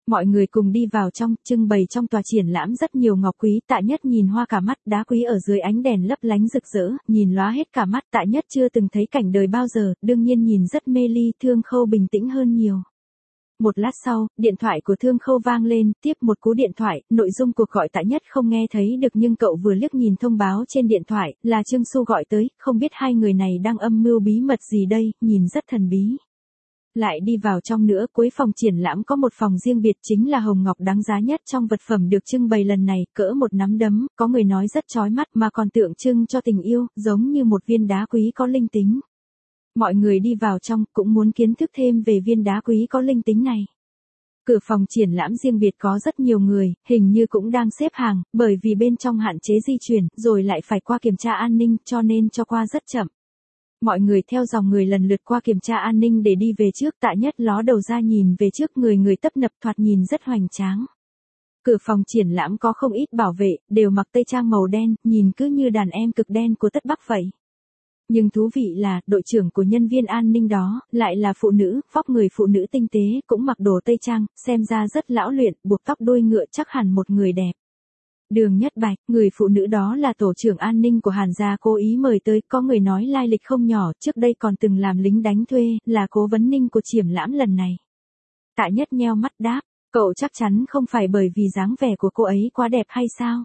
Mọi người cùng đi vào trong, trưng bày trong tòa triển lãm rất nhiều ngọc quý, Tạ Nhất nhìn hoa cả mắt, đá quý ở dưới ánh đèn lấp lánh rực rỡ, nhìn lóa hết cả mắt, Tạ Nhất chưa từng thấy cảnh đời bao giờ, đương nhiên nhìn rất mê ly, Thương Khâu bình tĩnh hơn nhiều. Một lát sau, điện thoại của Thương Khâu vang lên, tiếp một cú điện thoại, nội dung cuộc gọi Tạ Nhất không nghe thấy được nhưng cậu vừa liếc nhìn thông báo trên điện thoại, là Trương Xu gọi tới, không biết hai người này đang âm mưu bí mật gì đây, nhìn rất thần bí. Lại đi vào trong nữa, cuối phòng triển lãm có một phòng riêng biệt chính là hồng ngọc đáng giá nhất trong vật phẩm được trưng bày lần này, cỡ một nắm đấm, có người nói rất chói mắt mà còn tượng trưng cho tình yêu, giống như một viên đá quý có linh tính. Mọi người đi vào trong cũng muốn kiến thức thêm về viên đá quý có linh tính này. Cửa phòng triển lãm riêng biệt có rất nhiều người, hình như cũng đang xếp hàng, bởi vì bên trong hạn chế di chuyển, rồi lại phải qua kiểm tra an ninh, cho nên cho qua rất chậm. Mọi người theo dòng người lần lượt qua kiểm tra an ninh để đi về trước, Tạ Nhất ló đầu ra nhìn về trước, người người tấp nập thoạt nhìn rất hoành tráng. Cửa phòng triển lãm có không ít bảo vệ, đều mặc tây trang màu đen, nhìn cứ như đàn em cực đen của Tất Bắc vậy. Nhưng thú vị là, đội trưởng của nhân viên an ninh đó, lại là phụ nữ, vóc người phụ nữ tinh tế, cũng mặc đồ tây trang, xem ra rất lão luyện, buộc tóc đuôi ngựa chắc hẳn một người đẹp. Đường Nhất Bạch, người phụ nữ đó là tổ trưởng an ninh của Hàn gia cố ý mời tới, có người nói lai lịch không nhỏ, trước đây còn từng làm lính đánh thuê, là cố vấn ninh của triển lãm lần này. Tạ Nhất nheo mắt đáp, cậu chắc chắn không phải bởi vì dáng vẻ của cô ấy quá đẹp hay sao?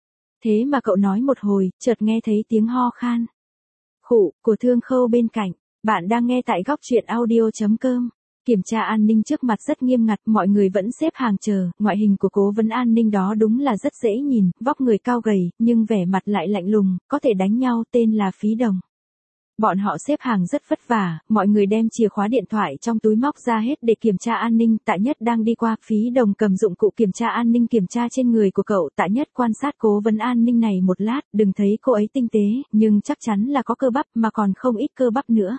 Thế mà cậu nói một hồi, chợt nghe thấy tiếng ho khan. Khụ, của Thương Khâu bên cạnh, bạn đang nghe tại góc truyện audio chấm com. Kiểm tra an ninh trước mặt rất nghiêm ngặt, mọi người vẫn xếp hàng chờ, ngoại hình của cố vấn an ninh đó đúng là rất dễ nhìn, vóc người cao gầy, nhưng vẻ mặt lại lạnh lùng, có thể đánh nhau, tên là Phí Đồng. Bọn họ xếp hàng rất vất vả, mọi người đem chìa khóa điện thoại trong túi móc ra hết để kiểm tra an ninh, Tạ Nhất đang đi qua, Phí Đồng cầm dụng cụ kiểm tra an ninh kiểm tra trên người của cậu, Tạ Nhất quan sát cố vấn an ninh này một lát, đừng thấy cô ấy tinh tế, nhưng chắc chắn là có cơ bắp mà còn không ít cơ bắp nữa.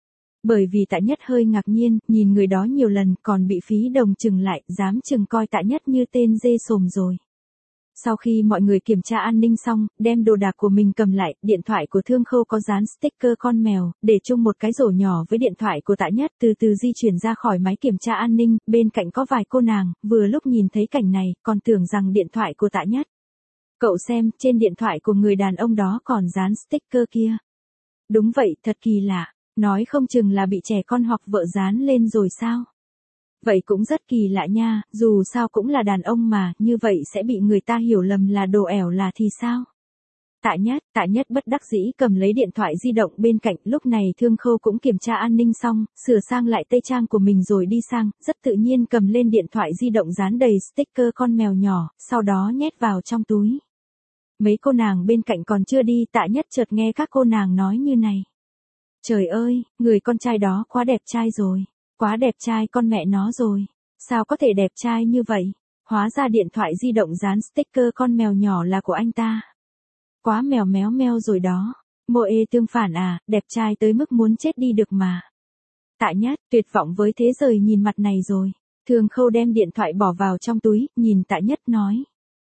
Bởi vì Tạ Nhất hơi ngạc nhiên, nhìn người đó nhiều lần, còn bị Phí Đồng chừng lại, dám chừng coi Tạ Nhất như tên dê sồm rồi. Sau khi mọi người kiểm tra an ninh xong, đem đồ đạc của mình cầm lại, điện thoại của Thương Khâu có dán sticker con mèo, để chung một cái rổ nhỏ với điện thoại của Tạ Nhất, từ từ di chuyển ra khỏi máy kiểm tra an ninh, bên cạnh có vài cô nàng, vừa lúc nhìn thấy cảnh này, còn tưởng rằng điện thoại của Tạ Nhất. Cậu xem, trên điện thoại của người đàn ông đó còn dán sticker kia. Đúng vậy, thật kỳ lạ. Nói không chừng là bị trẻ con hoặc vợ dán lên rồi sao? Vậy cũng rất kỳ lạ nha, dù sao cũng là đàn ông mà, như vậy sẽ bị người ta hiểu lầm là đồ ẻo là thì sao? Tạ Nhất, Tạ Nhất bất đắc dĩ cầm lấy điện thoại di động bên cạnh, lúc này Thương Khâu cũng kiểm tra an ninh xong, sửa sang lại tây trang của mình rồi đi sang, rất tự nhiên cầm lên điện thoại di động dán đầy sticker con mèo nhỏ, sau đó nhét vào trong túi. Mấy cô nàng bên cạnh còn chưa đi, Tạ Nhất chợt nghe các cô nàng nói như này. Trời ơi, người con trai đó quá đẹp trai rồi. Quá đẹp trai con mẹ nó rồi. Sao có thể đẹp trai như vậy? Hóa ra điện thoại di động dán sticker con mèo nhỏ là của anh ta. Quá mèo méo meo rồi đó. Mộ ê tương phản à, đẹp trai tới mức muốn chết đi được mà. Tạ Nhất, tuyệt vọng với thế giới nhìn mặt này rồi. Thương Khâu đem điện thoại bỏ vào trong túi, nhìn Tạ Nhất nói.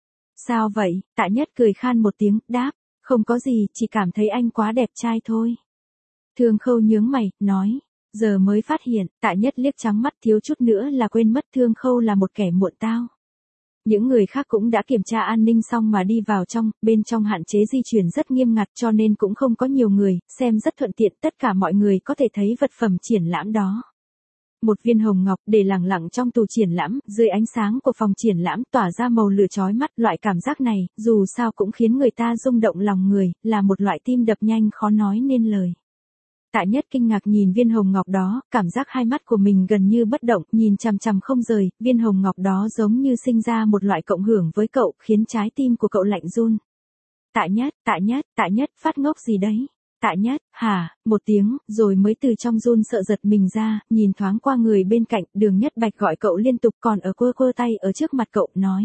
Sao vậy? Tạ Nhất cười khan một tiếng, đáp. Không có gì, chỉ cảm thấy anh quá đẹp trai thôi. Thương Khâu nhướng mày, nói. Giờ mới phát hiện, Tạ Nhất liếc trắng mắt thiếu chút nữa là quên mất Thương Khâu là một kẻ muộn tao. Những người khác cũng đã kiểm tra an ninh xong mà đi vào trong, bên trong hạn chế di chuyển rất nghiêm ngặt cho nên cũng không có nhiều người, xem rất thuận tiện, tất cả mọi người có thể thấy vật phẩm triển lãm đó. Một viên hồng ngọc để lẳng lặng trong tủ triển lãm, dưới ánh sáng của phòng triển lãm tỏa ra màu lửa chói mắt, loại cảm giác này, dù sao cũng khiến người ta rung động lòng người, là một loại tim đập nhanh khó nói nên lời. Tạ Nhất kinh ngạc nhìn viên hồng ngọc đó, cảm giác hai mắt của mình gần như bất động, nhìn chằm chằm không rời, viên hồng ngọc đó giống như sinh ra một loại cộng hưởng với cậu, khiến trái tim của cậu lạnh run. Tạ Nhất, Tạ Nhất, Tạ Nhất, phát ngốc gì đấy? Tạ Nhất, hả, một tiếng, rồi mới từ trong run sợ giật mình ra, nhìn thoáng qua người bên cạnh, Đường Nhất Bạch gọi cậu liên tục còn ở quơ quơ tay ở trước mặt cậu, nói.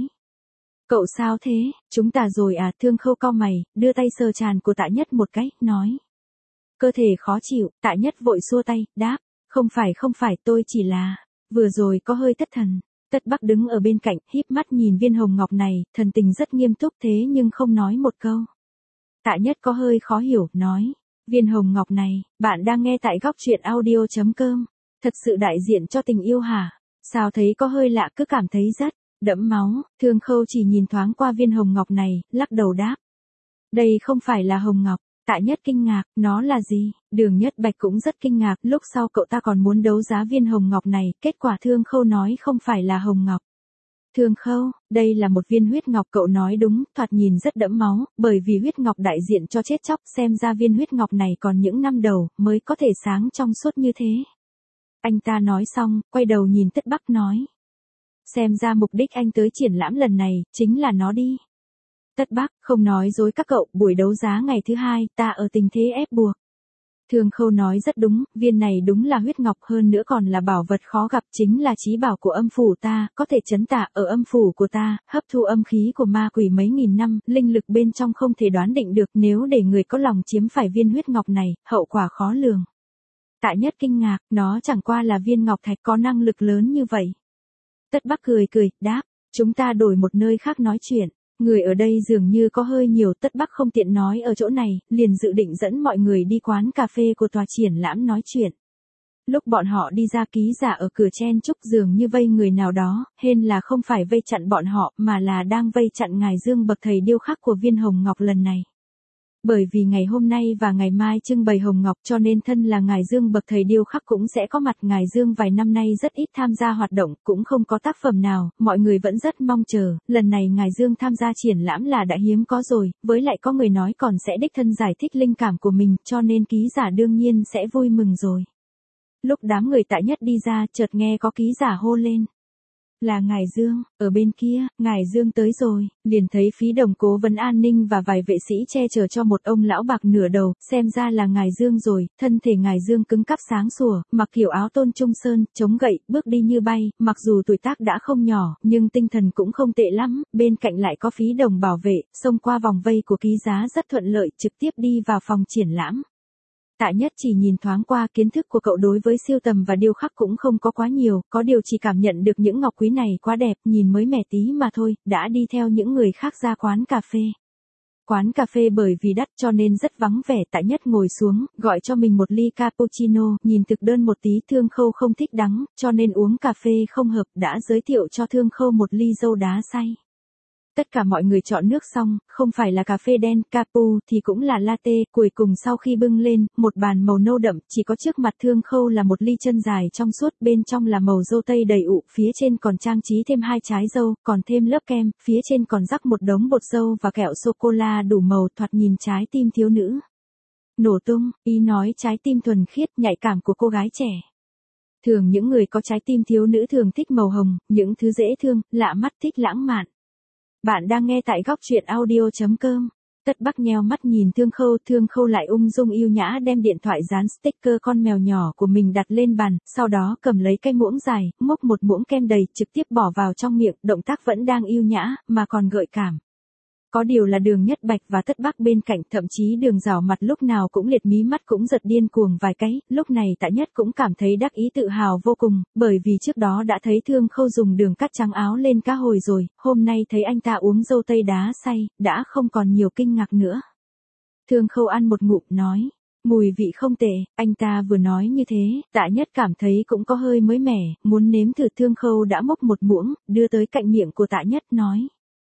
Cậu sao thế, chúng ta rồi à, Thương Khâu cau mày, đưa tay sờ tràn của Tạ Nhất một cái, nói. Cơ thể khó chịu, Tạ Nhất vội xua tay, đáp, không phải không phải tôi chỉ là, vừa rồi có hơi thất thần. Tất Bắc đứng ở bên cạnh, híp mắt nhìn viên hồng ngọc này, thần tình rất nghiêm túc thế nhưng không nói một câu. Tạ Nhất có hơi khó hiểu, nói, viên hồng ngọc này, bạn đang nghe tại góc truyện audio chấm com, thật sự đại diện cho tình yêu hả? Sao thấy có hơi lạ, cứ cảm thấy rất đẫm máu. Thương Khâu chỉ nhìn thoáng qua viên hồng ngọc này, lắc đầu đáp. Đây không phải là hồng ngọc. Tạ Nhất kinh ngạc, nó là gì? Đường Nhất Bạch cũng rất kinh ngạc, lúc sau cậu ta còn muốn đấu giá viên hồng ngọc này, kết quả Thương Khâu nói không phải là hồng ngọc. Thương Khâu, đây là một viên huyết ngọc, cậu nói đúng, thoạt nhìn rất đẫm máu, bởi vì huyết ngọc đại diện cho chết chóc, xem ra viên huyết ngọc này còn những năm đầu, mới có thể sáng trong suốt như thế. Anh ta nói xong, quay đầu nhìn Tất Bắc nói. Xem ra mục đích anh tới triển lãm lần này, chính là nó đi. Tất Bắc, không nói dối các cậu, buổi đấu giá ngày thứ hai, ta ở tình thế ép buộc. Thương Khâu nói rất đúng, viên này đúng là huyết ngọc, hơn nữa còn là bảo vật khó gặp, chính là chí bảo của âm phủ ta, có thể chấn tả ở âm phủ của ta, hấp thu âm khí của ma quỷ mấy nghìn năm, linh lực bên trong không thể đoán định được, nếu để người có lòng chiếm phải viên huyết ngọc này, hậu quả khó lường. Tạ Nhất kinh ngạc, nó chẳng qua là viên ngọc thạch có năng lực lớn như vậy. Tất Bắc cười cười, đáp, chúng ta đổi một nơi khác nói chuyện. Người ở đây dường như có hơi nhiều, Tất Bắc không tiện nói ở chỗ này, liền dự định dẫn mọi người đi quán cà phê của tòa triển lãm nói chuyện. Lúc bọn họ đi ra, ký giả ở cửa chen chúc dường như vây người nào đó, hên là không phải vây chặn bọn họ mà là đang vây chặn ngài Dương bậc thầy điêu khắc của viên hồng ngọc lần này. Bởi vì ngày hôm nay và ngày mai trưng bày hồng ngọc cho nên thân là ngài Dương bậc thầy điêu khắc cũng sẽ có mặt. Ngài Dương vài năm nay rất ít tham gia hoạt động, cũng không có tác phẩm nào, mọi người vẫn rất mong chờ, lần này ngài Dương tham gia triển lãm là đã hiếm có rồi, với lại có người nói còn sẽ đích thân giải thích linh cảm của mình, cho nên ký giả đương nhiên sẽ vui mừng rồi. Lúc đám người Tạ Nhất đi ra, chợt nghe có ký giả hô lên. Là ngài Dương, ở bên kia, ngài Dương tới rồi, liền thấy Phí Đồng cố vấn an ninh và vài vệ sĩ che chở cho một ông lão bạc nửa đầu, xem ra là ngài Dương rồi, thân thể ngài Dương cứng cáp sáng sủa, mặc kiểu áo tôn trung sơn, chống gậy, bước đi như bay, mặc dù tuổi tác đã không nhỏ, nhưng tinh thần cũng không tệ lắm, bên cạnh lại có Phí Đồng bảo vệ, xông qua vòng vây của ký giá rất thuận lợi, trực tiếp đi vào phòng triển lãm. Tạ Nhất chỉ nhìn thoáng qua, kiến thức của cậu đối với siêu tầm và điêu khắc cũng không có quá nhiều, có điều chỉ cảm nhận được những ngọc quý này quá đẹp, nhìn mới mẻ tí mà thôi, đã đi theo những người khác ra quán cà phê. Quán cà phê bởi vì đắt cho nên rất vắng vẻ. Tạ Nhất ngồi xuống, gọi cho mình một ly cappuccino, nhìn thực đơn một tí. Thương Khâu không thích đắng, cho nên uống cà phê không hợp, đã giới thiệu cho Thương Khâu một ly dâu đá xay. Tất cả mọi người chọn nước xong, không phải là cà phê đen, capu thì cũng là latte, cuối cùng sau khi bưng lên, một bàn màu nâu đậm, chỉ có trước mặt Thương Khâu là một ly chân dài trong suốt, bên trong là màu dâu tây đầy ụ, phía trên còn trang trí thêm hai trái dâu, còn thêm lớp kem, phía trên còn rắc một đống bột dâu và kẹo sô-cô-la đủ màu, thoạt nhìn trái tim thiếu nữ. Nổ tung, ý nói trái tim thuần khiết, nhạy cảm của cô gái trẻ. Thường những người có trái tim thiếu nữ thường thích màu hồng, những thứ dễ thương, lạ mắt, thích lãng mạn. Bạn đang nghe tại góc truyện audio chấm com. Tất Bắc nheo mắt nhìn Thương Khâu, Thương Khâu lại ung dung yêu nhã đem điện thoại dán sticker con mèo nhỏ của mình đặt lên bàn, sau đó cầm lấy cái muỗng dài, múc một muỗng kem đầy, trực tiếp bỏ vào trong miệng, động tác vẫn đang yêu nhã, mà còn gợi cảm. Có điều là Đường Nhất Bạch và Tất Bắc bên cạnh, thậm chí Đường Giảo mặt lúc nào cũng liệt mí mắt cũng giật điên cuồng vài cái, lúc này Tạ Nhất cũng cảm thấy đắc ý tự hào vô cùng, bởi vì trước đó đã thấy Thương Khâu dùng đường cắt trắng áo lên cá hồi rồi, hôm nay thấy anh ta uống dâu tây đá xay, đã không còn nhiều kinh ngạc nữa. Thương Khâu ăn một ngụm nói, mùi vị không tệ, anh ta vừa nói như thế, Tạ Nhất cảm thấy cũng có hơi mới mẻ, muốn nếm thử. Thương Khâu đã múc một muỗng, đưa tới cạnh miệng của Tạ Nhất nói.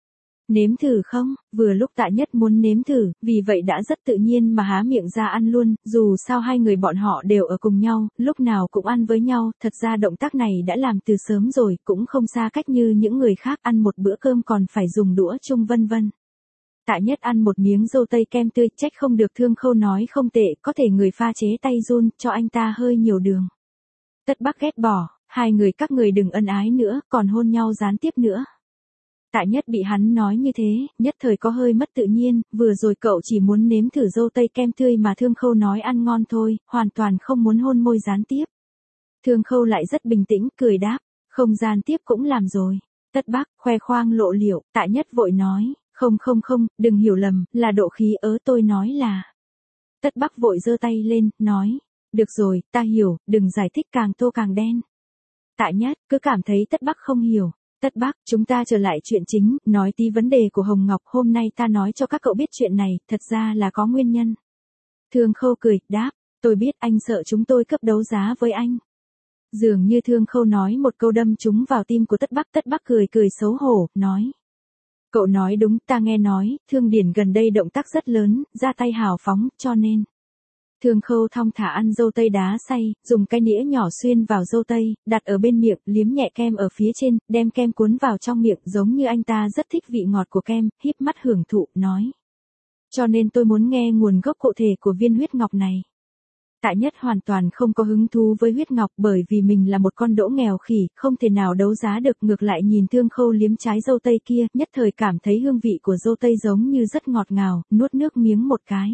Nếm thử không? Vừa lúc Tạ Nhất muốn nếm thử, vì vậy đã rất tự nhiên mà há miệng ra ăn luôn, dù sao hai người bọn họ đều ở cùng nhau, lúc nào cũng ăn với nhau, thật ra động tác này đã làm từ sớm rồi, cũng không xa cách như những người khác ăn một bữa cơm còn phải dùng đũa chung vân vân. Tạ Nhất ăn một miếng dâu tây kem tươi, trách không được Thương Khâu nói không tệ, có thể người pha chế tay run, cho anh ta hơi nhiều đường. Tất Bắc ghét bỏ, hai người các người đừng ân ái nữa, còn hôn nhau gián tiếp nữa. Tạ Nhất bị hắn nói như thế, nhất thời có hơi mất tự nhiên, vừa rồi cậu chỉ muốn nếm thử dâu tây kem tươi mà Thương Khâu nói ăn ngon thôi, hoàn toàn không muốn hôn môi gián tiếp. Thương Khâu lại rất bình tĩnh, cười đáp, không gián tiếp cũng làm rồi. Tất Bắc, khoe khoang lộ liễu, Tạ Nhất vội nói, không không không, đừng hiểu lầm, là độ khí ớ tôi nói là. Tất Bắc vội giơ tay lên, nói, được rồi, ta hiểu, đừng giải thích càng tô càng đen. Tạ Nhất, cứ cảm thấy Tất Bắc không hiểu. Tất Bắc, chúng ta trở lại chuyện chính, nói tí vấn đề của Hồng Ngọc, hôm nay ta nói cho các cậu biết chuyện này, thật ra là có nguyên nhân. Thương Khâu cười, đáp, tôi biết anh sợ chúng tôi cướp đấu giá với anh. Dường như Thương Khâu nói một câu đâm trúng vào tim của Tất Bắc. Tất Bắc cười cười xấu hổ, nói. Cậu nói đúng, ta nghe nói, Thương Điển gần đây động tác rất lớn, ra tay hào phóng, cho nên. Thương Khâu thong thả ăn dâu tây đá xay, dùng cái nĩa nhỏ xuyên vào dâu tây, đặt ở bên miệng, liếm nhẹ kem ở phía trên, đem kem cuốn vào trong miệng, giống như anh ta rất thích vị ngọt của kem, híp mắt hưởng thụ, nói. Cho nên tôi muốn nghe nguồn gốc cụ thể của viên huyết ngọc này. Tạ Nhất hoàn toàn không có hứng thú với huyết ngọc bởi vì mình là một con đỗ nghèo khỉ, không thể nào đấu giá được, ngược lại nhìn Thương Khâu liếm trái dâu tây kia, nhất thời cảm thấy hương vị của dâu tây giống như rất ngọt ngào, nuốt nước miếng một cái.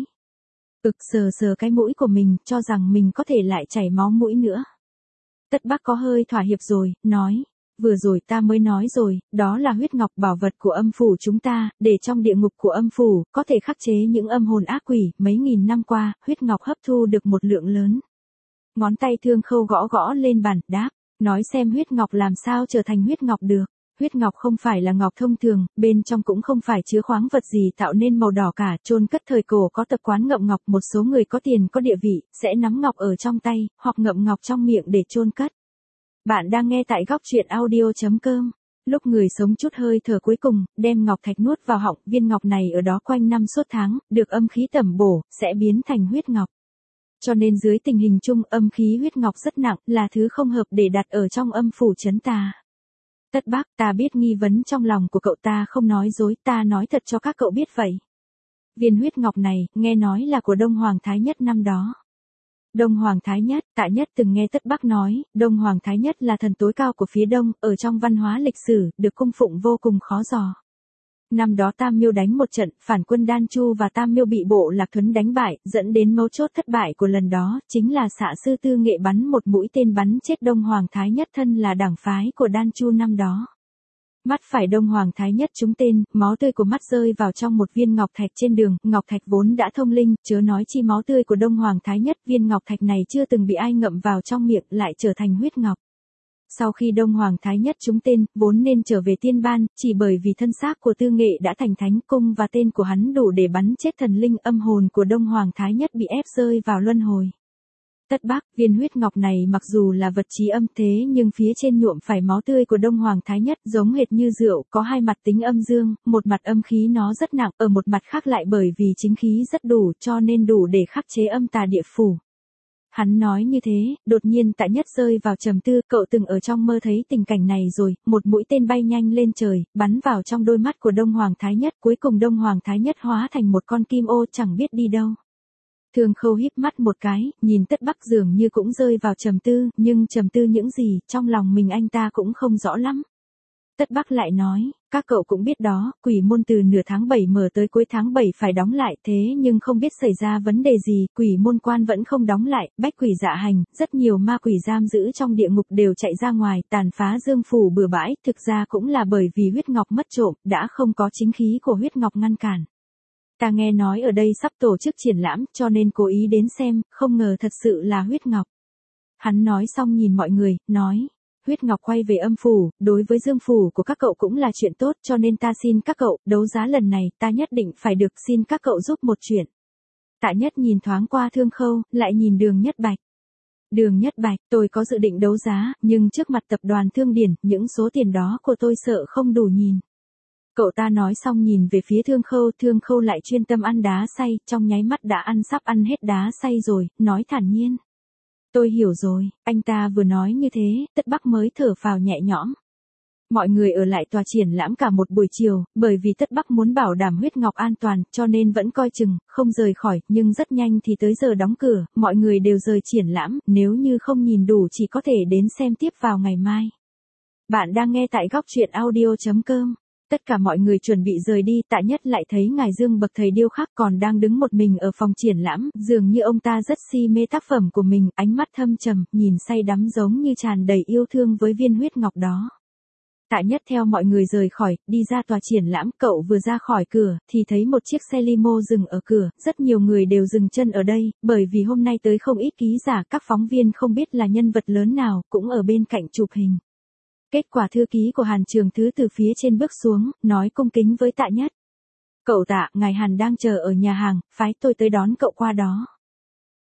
Ực sờ sờ cái mũi của mình, cho rằng mình có thể lại chảy máu mũi nữa. Tất Bắc có hơi thỏa hiệp rồi, nói. Vừa rồi ta mới nói rồi, đó là huyết ngọc bảo vật của âm phủ chúng ta, để trong địa ngục của âm phủ, có thể khắc chế những âm hồn ác quỷ, mấy nghìn năm qua, huyết ngọc hấp thu được một lượng lớn. Ngón tay Thương Khâu gõ gõ lên bàn, đáp, nói xem huyết ngọc làm sao trở thành huyết ngọc được. Huyết ngọc không phải là ngọc thông thường, bên trong cũng không phải chứa khoáng vật gì tạo nên màu đỏ cả, chôn cất thời cổ có tập quán ngậm ngọc, một số người có tiền có địa vị, sẽ nắm ngọc ở trong tay, hoặc ngậm ngọc trong miệng để chôn cất. Bạn đang nghe tại góc truyện audio.com. Lúc người sống chút hơi thở cuối cùng, đem ngọc thạch nuốt vào họng, viên ngọc này ở đó quanh năm suốt tháng, được âm khí tẩm bổ, sẽ biến thành huyết ngọc. Cho nên dưới tình hình chung âm khí huyết ngọc rất nặng, là thứ không hợp để đặt ở trong âm phủ trấn tà. Tất Bắc, ta biết nghi vấn trong lòng của cậu, ta không nói dối, ta nói thật cho các cậu biết vậy. Viên huyết ngọc này, nghe nói là của Đông Hoàng Thái Nhất năm đó. Đông Hoàng Thái Nhất, Tạ Nhất từng nghe Tất Bắc nói, Đông Hoàng Thái Nhất là thần tối cao của phía Đông, ở trong văn hóa lịch sử, được cung phụng vô cùng khó dò. Năm đó Tam Miêu đánh một trận, phản quân Đan Chu và Tam Miêu bị bộ Lạc Thuấn đánh bại, dẫn đến mấu chốt thất bại của lần đó, chính là xạ sư Tư Nghệ bắn một mũi tên bắn chết Đông Hoàng Thái Nhất, thân là đảng phái của Đan Chu năm đó. Mắt phải Đông Hoàng Thái Nhất trúng tên, máu tươi của mắt rơi vào trong một viên ngọc thạch trên đường, ngọc thạch vốn đã thông linh, chớ nói chi máu tươi của Đông Hoàng Thái Nhất, viên ngọc thạch này chưa từng bị ai ngậm vào trong miệng, lại trở thành huyết ngọc. Sau khi Đông Hoàng Thái Nhất trúng tên, vốn nên trở về tiên ban, chỉ bởi vì thân xác của Tư Nghệ đã thành thánh cung và tên của hắn đủ để bắn chết thần linh, âm hồn của Đông Hoàng Thái Nhất bị ép rơi vào luân hồi. Tất Bắc, viên huyết ngọc này mặc dù là vật trí âm thế nhưng phía trên nhuộm phải máu tươi của Đông Hoàng Thái Nhất, giống hệt như rượu, có hai mặt tính âm dương, một mặt âm khí nó rất nặng, ở một mặt khác lại bởi vì chính khí rất đủ, cho nên đủ để khắc chế âm tà địa phủ. Hắn nói như thế, đột nhiên Tạ Nhất rơi vào trầm tư, cậu từng ở trong mơ thấy tình cảnh này rồi, một mũi tên bay nhanh lên trời, bắn vào trong đôi mắt của Đông Hoàng Thái Nhất, cuối cùng Đông Hoàng Thái Nhất hóa thành một con kim ô chẳng biết đi đâu. Thương Khâu híp mắt một cái, nhìn Tất Bắc dường như cũng rơi vào trầm tư, nhưng trầm tư những gì, trong lòng mình anh ta cũng không rõ lắm. Tất Bắc lại nói, các cậu cũng biết đó, quỷ môn từ nửa tháng bảy mở tới cuối tháng bảy phải đóng lại, thế nhưng không biết xảy ra vấn đề gì, quỷ môn quan vẫn không đóng lại, bách quỷ dạ hành, rất nhiều ma quỷ giam giữ trong địa ngục đều chạy ra ngoài, tàn phá dương phủ bừa bãi, thực ra cũng là bởi vì huyết ngọc mất trộm, đã không có chính khí của huyết ngọc ngăn cản. Ta nghe nói ở đây sắp tổ chức triển lãm, cho nên cố ý đến xem, không ngờ thật sự là huyết ngọc. Hắn nói xong nhìn mọi người, nói, huyết ngọc quay về âm phủ, đối với dương phủ của các cậu cũng là chuyện tốt, cho nên ta xin các cậu, đấu giá lần này, ta nhất định phải được, xin các cậu giúp một chuyện. Tạ Nhất nhìn thoáng qua Thương Khâu, lại nhìn Đường Nhất Bạch. Đường Nhất Bạch, tôi có dự định đấu giá, nhưng trước mặt tập đoàn Thương Điển, những số tiền đó của tôi sợ không đủ nhìn. Cậu ta nói xong nhìn về phía Thương Khâu, Thương Khâu lại chuyên tâm ăn đá xay, trong nháy mắt đã ăn sắp ăn hết đá xay rồi, nói thản nhiên. Tôi hiểu rồi, anh ta vừa nói như thế, Tất Bắc mới thở phào nhẹ nhõm. Mọi người ở lại tòa triển lãm cả một buổi chiều, bởi vì Tất Bắc muốn bảo đảm huyết ngọc an toàn, cho nên vẫn coi chừng, không rời khỏi, nhưng rất nhanh thì tới giờ đóng cửa, mọi người đều rời triển lãm, nếu như không nhìn đủ chỉ có thể đến xem tiếp vào ngày mai. Bạn đang nghe tại góc truyện audio.com. Tất cả mọi người chuẩn bị rời đi, Tạ Nhất lại thấy ngài Dương bậc thầy điêu khắc còn đang đứng một mình ở phòng triển lãm, dường như ông ta rất si mê tác phẩm của mình, ánh mắt thâm trầm, nhìn say đắm giống như tràn đầy yêu thương với viên huyết ngọc đó. Tạ Nhất theo mọi người rời khỏi, đi ra tòa triển lãm, cậu vừa ra khỏi cửa, thì thấy một chiếc xe limo dừng ở cửa, rất nhiều người đều dừng chân ở đây, bởi vì hôm nay tới không ít ký giả, các phóng viên không biết là nhân vật lớn nào, cũng ở bên cạnh chụp hình. Kết quả thư ký của Hàn Trường Thứ từ phía trên bước xuống, nói cung kính với Tạ Nhất. Cậu Tạ, ngài Hàn đang chờ ở nhà hàng, phái tôi tới đón cậu qua đó.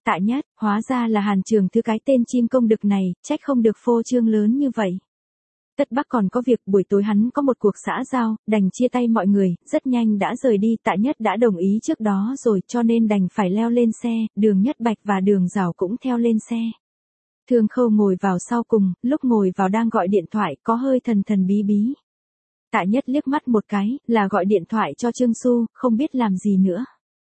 Tạ Nhất, hóa ra là Hàn Trường Thứ cái tên chim công đực này, trách không được phô trương lớn như vậy. Tất Bắc còn có việc, buổi tối hắn có một cuộc xã giao, đành chia tay mọi người, rất nhanh đã rời đi. Tạ Nhất đã đồng ý trước đó rồi, cho nên đành phải leo lên xe, Đường Nhất Bạch và Đường Giảo cũng theo lên xe. Thương Khâu ngồi vào sau cùng, lúc ngồi vào đang gọi điện thoại, có hơi thần thần bí bí. Tạ Nhất liếc mắt một cái, là gọi điện thoại cho Trương Xu, không biết làm gì nữa.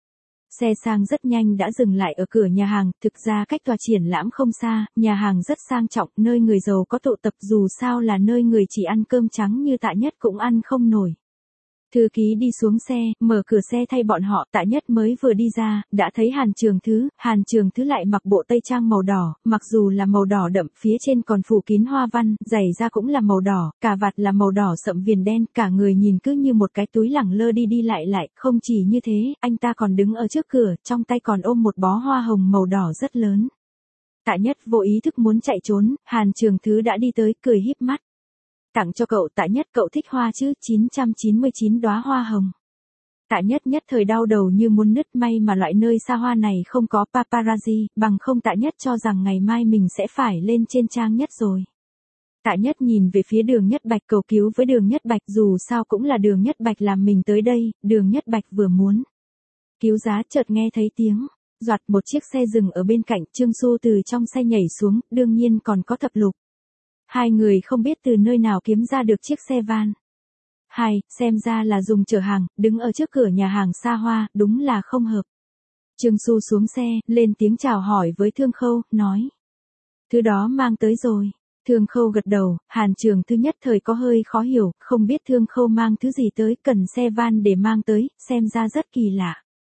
Xe sang rất nhanh đã dừng lại ở cửa nhà hàng, thực ra cách tòa triển lãm không xa, nhà hàng rất sang trọng, nơi người giàu có tụ tập, dù sao là nơi người chỉ ăn cơm trắng như Tạ Nhất cũng ăn không nổi. Thư ký đi xuống xe, mở cửa xe thay bọn họ. Tạ Nhất mới vừa đi ra, đã thấy Hàn Trường Thứ. Hàn Trường Thứ lại mặc bộ tây trang màu đỏ, mặc dù là màu đỏ đậm, phía trên còn phủ kín hoa văn, giày da cũng là màu đỏ, cà vạt là màu đỏ sậm viền đen, cả người nhìn cứ như một cái túi lẳng lơ đi đi lại lại. Không chỉ như thế, anh ta còn đứng ở trước cửa, trong tay còn ôm một bó hoa hồng màu đỏ rất lớn. Tạ Nhất vô ý thức muốn chạy trốn, Hàn Trường Thứ đã đi tới, cười híp mắt. Tặng cho cậu. Tạ Nhất, cậu thích hoa chứ? chín trăm chín mươi chín đóa hoa hồng. Tạ Nhất nhất thời đau đầu như muốn nứt, may mà loại nơi xa hoa này không có paparazzi, bằng không Tạ Nhất cho rằng ngày mai mình sẽ phải lên trên trang nhất rồi. Tạ Nhất nhìn về phía Đường Nhất Bạch cầu cứu với Đường Nhất Bạch, dù sao cũng là Đường Nhất Bạch làm mình tới đây. Đường Nhất Bạch vừa muốn cứu giá, chợt nghe thấy tiếng doạt, một chiếc xe dừng ở bên cạnh. Trương Xu từ trong xe nhảy xuống, đương nhiên còn có Thập Lục. Hai người không biết từ nơi nào kiếm ra được chiếc xe van. Hai, xem ra là dùng chở hàng, đứng ở trước cửa nhà hàng xa hoa, đúng là không hợp. Trương Xu xuống xe, lên tiếng chào hỏi với Thương Khâu, nói. Thứ đó mang tới rồi. Thương Khâu gật đầu. Hàn Trường Thứ nhất thời có hơi khó hiểu, không biết Thương Khâu mang thứ gì tới, cần xe van để mang tới, xem ra rất kỳ lạ.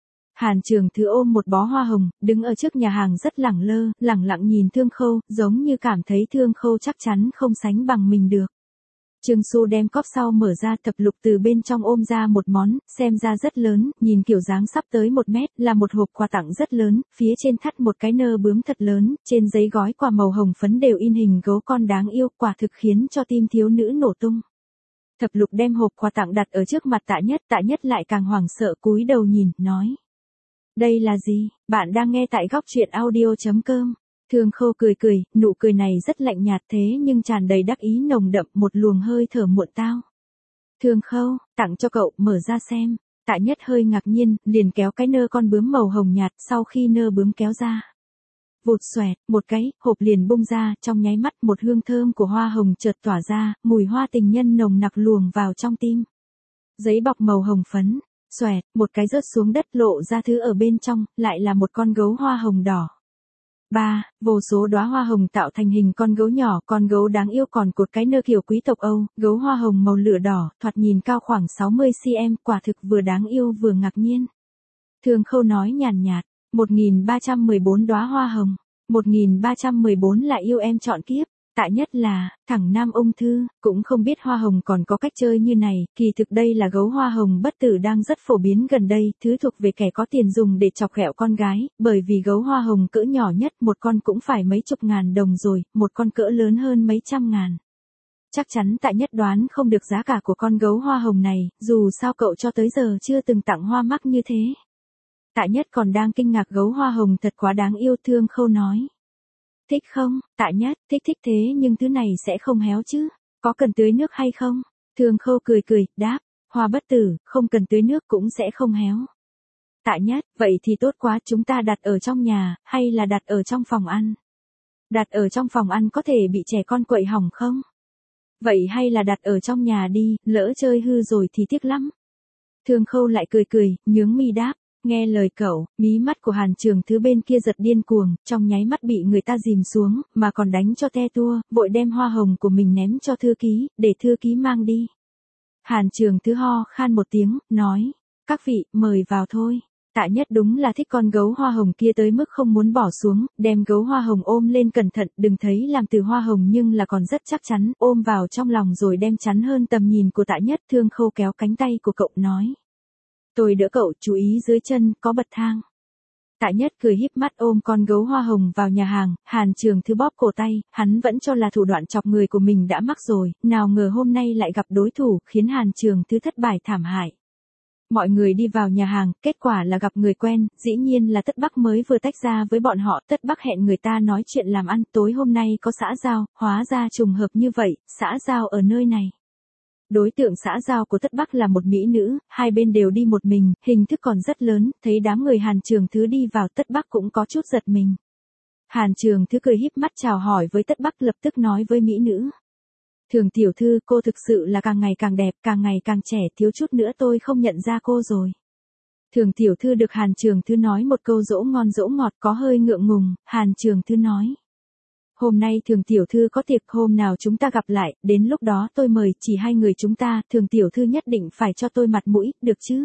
Hàn Trường Thứ ôm một bó hoa hồng, đứng ở trước nhà hàng rất lẳng lơ, lẳng lặng nhìn Thương Khâu, giống như cảm thấy Thương Khâu chắc chắn không sánh bằng mình được. Trương Xu đem cốp sau mở ra, Thập Lục từ bên trong ôm ra một món, xem ra rất lớn, nhìn kiểu dáng sắp tới một mét, là một hộp quà tặng rất lớn, phía trên thắt một cái nơ bướm thật lớn, trên giấy gói quà màu hồng phấn đều in hình gấu con đáng yêu, quả thực khiến cho tim thiếu nữ nổ tung. Thập Lục đem hộp quà tặng đặt ở trước mặt Tạ Nhất, Tạ Nhất lại càng hoảng sợ, cúi đầu nhìn, nói. Đây là gì? Bạn đang nghe tại góc truyện audio chấm com. Thương Khâu cười cười, nụ cười này rất lạnh nhạt thế nhưng tràn đầy đắc ý nồng đậm, một luồng hơi thở muộn tao. Thương Khâu, tặng cho cậu, mở ra xem. Tạ Nhất hơi ngạc nhiên, liền kéo cái nơ con bướm màu hồng nhạt, sau khi nơ bướm kéo ra. Vụt xoẹt, một cái, hộp liền bung ra, trong nháy mắt một hương thơm của hoa hồng chợt tỏa ra, mùi hoa tình nhân nồng nặc luồng vào trong tim. Giấy bọc màu hồng phấn. Xoẹt, một cái rớt xuống đất, lộ ra thứ ở bên trong, lại là một con gấu hoa hồng đỏ. Ba, vô số đóa hoa hồng tạo thành hình con gấu nhỏ, con gấu đáng yêu còn cột cái nơ kiểu quý tộc Âu, gấu hoa hồng màu lửa đỏ, thoạt nhìn cao khoảng sáu mươi xăng-ti-mét, quả thực vừa đáng yêu vừa ngạc nhiên. Thương Khâu nói nhàn nhạt, một nghìn ba trăm mười bốn đóa hoa hồng, một nghìn ba trăm mười bốn là yêu em trọn kiếp. Tạ Nhất là thẳng nam ung thư, cũng không biết hoa hồng còn có cách chơi như này, kỳ thực đây là gấu hoa hồng bất tử đang rất phổ biến gần đây, thứ thuộc về kẻ có tiền dùng để chọc ghẹo con gái, bởi vì gấu hoa hồng cỡ nhỏ nhất một con cũng phải mấy chục ngàn đồng rồi, một con cỡ lớn hơn mấy trăm ngàn. Chắc chắn Tạ Nhất đoán không được giá cả của con gấu hoa hồng này, dù sao cậu cho tới giờ chưa từng tặng hoa mắc như thế. Tạ Nhất còn đang kinh ngạc, gấu hoa hồng thật quá đáng yêu. Thương Khâu nói. Thích không? Tạ Nhất, thích thích thế nhưng thứ này sẽ không héo chứ? Có cần tưới nước hay không? Thương Khâu cười cười, đáp, hoa bất tử, không cần tưới nước cũng sẽ không héo. Tạ Nhất, vậy thì tốt quá, chúng ta đặt ở trong nhà, hay là đặt ở trong phòng ăn? Đặt ở trong phòng ăn có thể bị trẻ con quậy hỏng không? Vậy hay là đặt ở trong nhà đi, lỡ chơi hư rồi thì tiếc lắm. Thương Khâu lại cười cười, nhướng mi đáp. Nghe lời cậu, mí mắt của Hàn Trường Thứ bên kia giật điên cuồng, trong nháy mắt bị người ta dìm xuống, mà còn đánh cho te tua, vội đem hoa hồng của mình ném cho thư ký, để thư ký mang đi. Hàn Trường Thứ ho khan một tiếng, nói, các vị, mời vào thôi. Tạ Nhất đúng là thích con gấu hoa hồng kia tới mức không muốn bỏ xuống, đem gấu hoa hồng ôm lên cẩn thận, đừng thấy làm từ hoa hồng nhưng là còn rất chắc chắn, ôm vào trong lòng rồi đem chắn hơn tầm nhìn của Tạ Nhất. Thương Khâu kéo cánh tay của cậu nói. Tôi đỡ cậu, chú ý dưới chân, có bậc thang. Tạ Nhất cười híp mắt ôm con gấu hoa hồng vào nhà hàng, Hàn Trường Thứ bóp cổ tay, hắn vẫn cho là thủ đoạn chọc người của mình đã mắc rồi, nào ngờ hôm nay lại gặp đối thủ, khiến Hàn Trường Thứ thất bại thảm hại. Mọi người đi vào nhà hàng, kết quả là gặp người quen, dĩ nhiên là Tất Bắc mới vừa tách ra với bọn họ. Tất Bắc hẹn người ta nói chuyện làm ăn, tối hôm nay có xã giao, hóa ra trùng hợp như vậy, xã giao ở nơi này. Đối tượng xã giao của Tất Bắc là một mỹ nữ, hai bên đều đi một mình, hình thức còn rất lớn, thấy đám người Hàn Trường Thứ đi vào Tất Bắc cũng có chút giật mình. Hàn Trường Thứ cười híp mắt chào hỏi với Tất Bắc, lập tức nói với mỹ nữ. Thường tiểu thư, cô thực sự là càng ngày càng đẹp, càng ngày càng trẻ, thiếu chút nữa tôi không nhận ra cô rồi. Thường tiểu thư được Hàn Trường Thứ nói một câu dỗ ngon dỗ ngọt có hơi ngượng ngùng, Hàn Trường Thứ nói. Hôm nay Thường tiểu thư có tiệc, hôm nào chúng ta gặp lại, đến lúc đó tôi mời chỉ hai người chúng ta, Thường tiểu thư nhất định phải cho tôi mặt mũi, được chứ?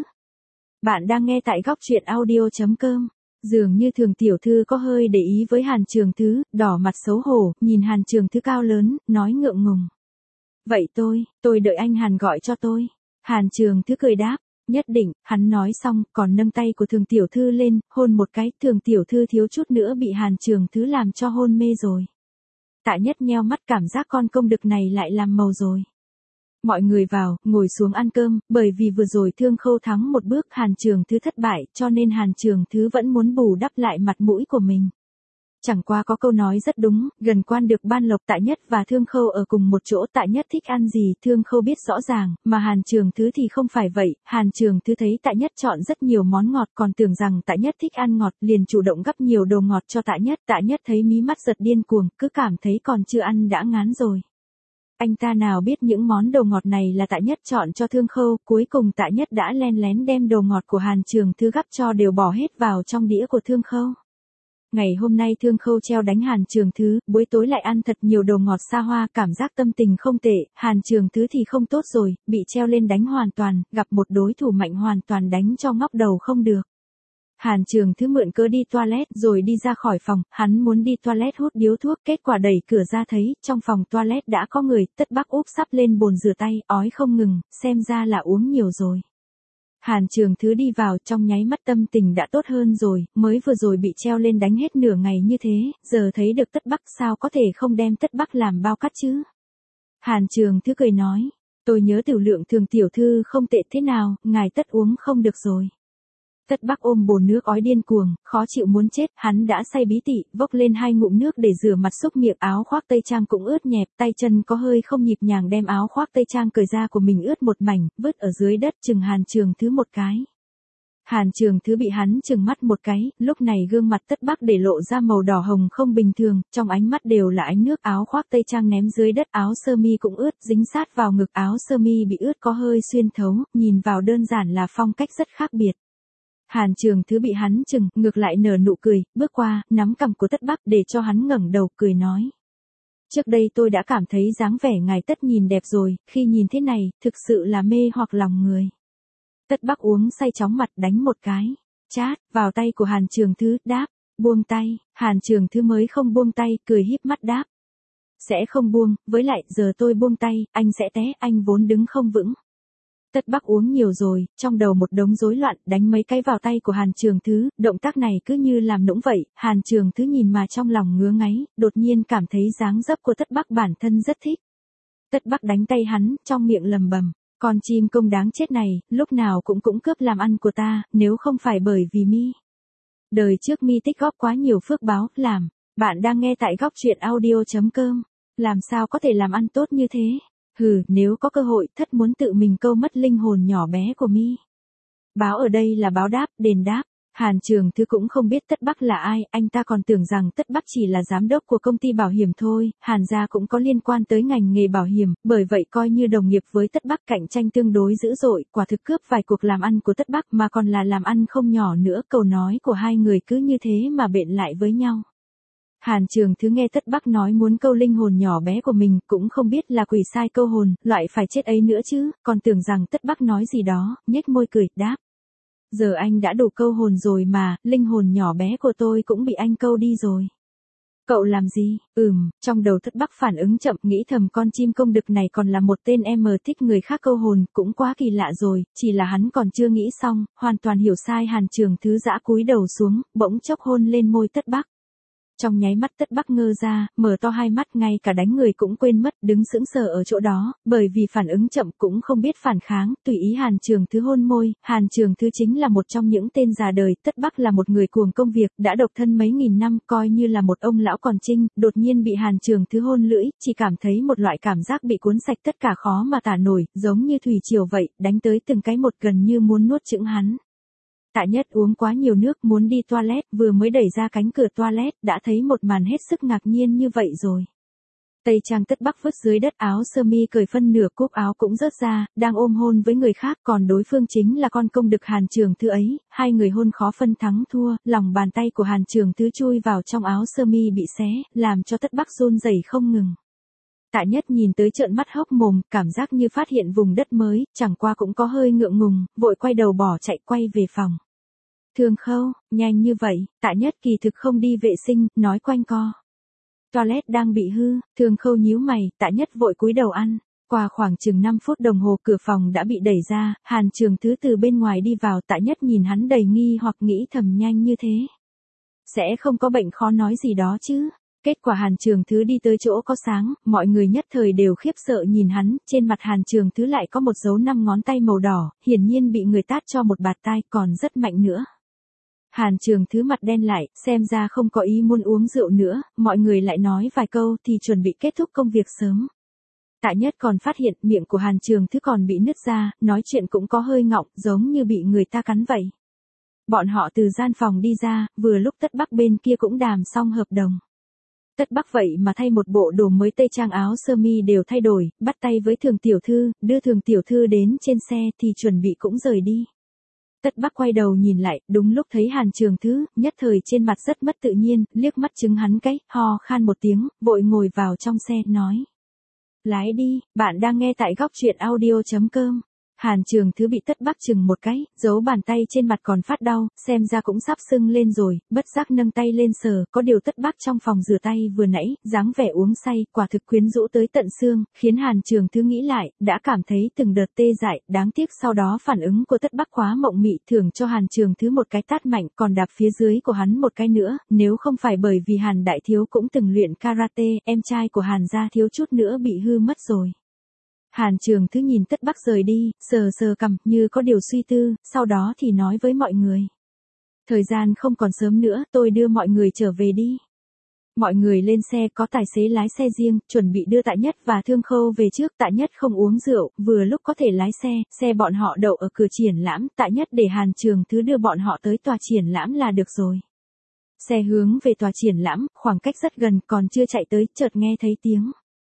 Bạn đang nghe tại góc truyện audio chấm com. Dường như Thường tiểu thư có hơi để ý với Hàn Trường Thứ, đỏ mặt xấu hổ, nhìn Hàn Trường Thứ cao lớn, nói ngượng ngùng. Vậy tôi, tôi đợi anh Hàn gọi cho tôi. Hàn Trường Thứ cười đáp, nhất định, hắn nói xong, còn nâng tay của Thường tiểu thư lên, hôn một cái, Thường tiểu thư thiếu chút nữa bị Hàn Trường Thứ làm cho hôn mê rồi. Tạ Nhất nheo mắt, cảm giác con công đực này lại làm màu rồi. Mọi người vào, ngồi xuống ăn cơm, bởi vì vừa rồi Thương Khâu thắng một bước, Hàn Trường Thứ thất bại, cho nên Hàn Trường Thứ vẫn muốn bù đắp lại mặt mũi của mình. Chẳng qua có câu nói rất đúng, gần quan được ban lộc. Tạ Nhất và Thương Khâu ở cùng một chỗ, Tạ Nhất thích ăn gì, Thương Khâu biết rõ ràng, mà Hàn Trường Thứ thì không phải vậy. Hàn Trường Thứ thấy Tạ Nhất chọn rất nhiều món ngọt, còn tưởng rằng Tạ Nhất thích ăn ngọt, liền chủ động gắp nhiều đồ ngọt cho Tạ Nhất. Tạ Nhất thấy mí mắt giật điên cuồng, cứ cảm thấy còn chưa ăn đã ngán rồi. Anh ta nào biết những món đồ ngọt này là Tạ Nhất chọn cho Thương Khâu, cuối cùng Tạ Nhất đã len lén đem đồ ngọt của Hàn Trường Thứ gắp cho đều bỏ hết vào trong đĩa của Thương Khâu. Ngày hôm nay Thương Khâu treo đánh Hàn Trường Thứ, buổi tối lại ăn thật nhiều đồ ngọt xa hoa, cảm giác tâm tình không tệ. Hàn Trường Thứ thì không tốt rồi, bị treo lên đánh hoàn toàn, gặp một đối thủ mạnh hoàn toàn đánh cho ngóc đầu không được. Hàn Trường Thứ mượn cớ đi toilet rồi đi ra khỏi phòng, hắn muốn đi toilet hút điếu thuốc, kết quả đẩy cửa ra thấy, trong phòng toilet đã có người. Tất Bắc úp sắp lên bồn rửa tay, ói không ngừng, xem ra là uống nhiều rồi. Hàn Trường Thứ đi vào, trong nháy mắt tâm tình đã tốt hơn rồi, mới vừa rồi bị treo lên đánh hết nửa ngày như thế, giờ thấy được Tất Bắc sao có thể không đem Tất Bắc làm bao cắt chứ. Hàn Trường Thứ cười nói, tôi nhớ tiểu lượng Thường tiểu thư không tệ thế nào, ngài Tất uống không được rồi. Tất Bắc ôm bồn nước ói điên cuồng, khó chịu muốn chết, hắn đã say bí tị, vốc lên hai ngụm nước để rửa mặt xúc miệng, áo khoác tây trang cũng ướt nhẹp, tay chân có hơi không nhịp nhàng đem áo khoác tây trang cởi ra của mình ướt một mảnh, vứt ở dưới đất, chừng Hàn Trường Thứ một cái. Hàn Trường Thứ bị hắn chừng mắt một cái, lúc này gương mặt Tất Bắc để lộ ra màu đỏ hồng không bình thường, trong ánh mắt đều là ánh nước, áo khoác tây trang ném dưới đất, áo sơ mi cũng ướt, dính sát vào ngực, áo sơ mi bị ướt có hơi xuyên thấu, nhìn vào đơn giản là phong cách rất khác biệt. Hàn Trường Thứ bị hắn chừng, ngược lại nở nụ cười, bước qua, nắm cằm của Tất Bắc để cho hắn ngẩng đầu, cười nói. Trước đây tôi đã cảm thấy dáng vẻ ngài Tất nhìn đẹp rồi, khi nhìn thế này, thực sự là mê hoặc lòng người. Tất Bắc uống say chóng mặt, đánh một cái, chát, vào tay của Hàn Trường Thứ, đáp, buông tay. Hàn Trường Thứ mới không buông tay, cười híp mắt đáp. Sẽ không buông, với lại, giờ tôi buông tay, anh sẽ té, anh vốn đứng không vững. Tất Bắc uống nhiều rồi, trong đầu một đống rối loạn, đánh mấy cái vào tay của Hàn Trường Thứ, động tác này cứ như làm nũng vậy. Hàn Trường Thứ nhìn mà trong lòng ngứa ngáy, đột nhiên cảm thấy dáng dấp của Tất Bắc bản thân rất thích. Tất Bắc đánh tay hắn, trong miệng lầm bầm, con chim công đáng chết này, lúc nào cũng cũng cướp làm ăn của ta, nếu không phải bởi vì mi. Đời trước mi tích góp quá nhiều phước báo, làm. Bạn đang nghe tại góc truyện audio chấm com. Làm sao có thể làm ăn tốt như thế? Hừ, nếu có cơ hội, thất muốn tự mình câu mất linh hồn nhỏ bé của mi. Báo ở đây là báo đáp, đền đáp. Hàn Trường Thứ cũng không biết Tất Bắc là ai, anh ta còn tưởng rằng Tất Bắc chỉ là giám đốc của công ty bảo hiểm thôi. Hàn gia cũng có liên quan tới ngành nghề bảo hiểm, bởi vậy coi như đồng nghiệp với Tất Bắc, cạnh tranh tương đối dữ dội, quả thực cướp vài cuộc làm ăn của Tất Bắc mà còn là làm ăn không nhỏ nữa. Câu nói của hai người cứ như thế mà bện lại với nhau. Hàn Trường Thứ nghe Tất Bắc nói muốn câu linh hồn nhỏ bé của mình, cũng không biết là quỷ sai câu hồn, loại phải chết ấy nữa chứ, còn tưởng rằng Tất Bắc nói gì đó, nhếch môi cười, đáp. Giờ anh đã đủ câu hồn rồi mà, linh hồn nhỏ bé của tôi cũng bị anh câu đi rồi. Cậu làm gì? Ừm, trong đầu Tất Bắc phản ứng chậm, nghĩ thầm con chim công đực này còn là một tên em thích người khác câu hồn, cũng quá kỳ lạ rồi, chỉ là hắn còn chưa nghĩ xong, hoàn toàn hiểu sai. Hàn Trường Thứ giã cúi đầu xuống, bỗng chốc hôn lên môi Tất Bắc. Trong nháy mắt Tất Bắc ngơ ra, mở to hai mắt, ngay cả đánh người cũng quên mất, đứng sững sờ ở chỗ đó, bởi vì phản ứng chậm cũng không biết phản kháng, tùy ý Hàn Trường Thứ hôn môi. Hàn Trường Thứ chính là một trong những tên già đời, Tất Bắc là một người cuồng công việc, đã độc thân mấy nghìn năm, coi như là một ông lão còn trinh, đột nhiên bị Hàn Trường Thứ hôn lưỡi, chỉ cảm thấy một loại cảm giác bị cuốn sạch tất cả khó mà tả nổi, giống như thủy triều vậy, đánh tới từng cái một gần như muốn nuốt chửng hắn. Tạ Nhất uống quá nhiều nước, muốn đi toilet, vừa mới đẩy ra cánh cửa toilet, đã thấy một màn hết sức ngạc nhiên như vậy rồi. Tây trang Tất Bắc vứt dưới đất, áo sơ mi cởi phân nửa, cúc áo cũng rớt ra, đang ôm hôn với người khác, còn đối phương chính là con công đực Hàn Trường Thứ ấy, hai người hôn khó phân thắng thua, lòng bàn tay của Hàn Trường Thứ chui vào trong áo sơ mi bị xé, làm cho Tất Bắc run rẩy không ngừng. Tạ Nhất nhìn tới trợn mắt hốc mồm, cảm giác như phát hiện vùng đất mới, chẳng qua cũng có hơi ngượng ngùng, vội quay đầu bỏ chạy quay về phòng. Thương Khâu, nhanh như vậy, Tạ Nhất kỳ thực không đi vệ sinh, nói quanh co. Toilet đang bị hư, Thương Khâu nhíu mày, Tạ Nhất vội cúi đầu ăn. Qua khoảng chừng năm phút đồng hồ cửa phòng đã bị đẩy ra, Hàn Trường Thứ từ bên ngoài đi vào, Tạ Nhất nhìn hắn đầy nghi hoặc nghĩ thầm nhanh như thế. Sẽ không có bệnh khó nói gì đó chứ. Kết quả Hàn Trường Thứ đi tới chỗ có sáng, mọi người nhất thời đều khiếp sợ nhìn hắn, trên mặt Hàn Trường Thứ lại có một dấu năm ngón tay màu đỏ, hiển nhiên bị người tát cho một bạt tai, còn rất mạnh nữa. Hàn Trường Thứ mặt đen lại, xem ra không có ý muốn uống rượu nữa, mọi người lại nói vài câu thì chuẩn bị kết thúc công việc sớm. Tạ Nhất còn phát hiện miệng của Hàn Trường Thứ còn bị nứt ra, nói chuyện cũng có hơi ngọng, giống như bị người ta cắn vậy. Bọn họ từ gian phòng đi ra, vừa lúc Tất Bắc bên kia cũng đàm xong hợp đồng. Tất Bắc vậy mà thay một bộ đồ mới, tây trang áo sơ mi đều thay đổi, bắt tay với Thường tiểu thư, đưa Thường tiểu thư đến trên xe thì chuẩn bị cũng rời đi. Tất Bắc quay đầu nhìn lại, đúng lúc thấy Hàn Trường Thứ, nhất thời trên mặt rất mất tự nhiên, liếc mắt chứng hắn cái, ho khan một tiếng, vội ngồi vào trong xe, nói. Lái đi, bạn đang nghe tại góc truyện audio chấm com. Hàn Trường Thứ bị Tất Bắc chừng một cái, giấu bàn tay trên mặt còn phát đau, xem ra cũng sắp sưng lên rồi, bất giác nâng tay lên sờ, có điều Tất Bắc trong phòng rửa tay vừa nãy, dáng vẻ uống say, quả thực quyến rũ tới tận xương, khiến Hàn Trường Thứ nghĩ lại, đã cảm thấy từng đợt tê dại, đáng tiếc sau đó phản ứng của Tất Bắc quá mộng mị, thưởng cho Hàn Trường Thứ một cái tát mạnh, còn đạp phía dưới của hắn một cái nữa, nếu không phải bởi vì Hàn Đại Thiếu cũng từng luyện karate, em trai của Hàn gia thiếu chút nữa bị hư mất rồi. Hàn Trường Thứ nhìn Tất Bắc rời đi, sờ sờ cằm, như có điều suy tư, sau đó thì nói với mọi người. Thời gian không còn sớm nữa, tôi đưa mọi người trở về đi. Mọi người lên xe, có tài xế lái xe riêng, chuẩn bị đưa Tạ Nhất và Thương Khâu về trước. Tạ Nhất không uống rượu, vừa lúc có thể lái xe, xe bọn họ đậu ở cửa triển lãm, Tạ Nhất để Hàn Trường Thứ đưa bọn họ tới tòa triển lãm là được rồi. Xe hướng về tòa triển lãm, khoảng cách rất gần, còn chưa chạy tới, chợt nghe thấy tiếng.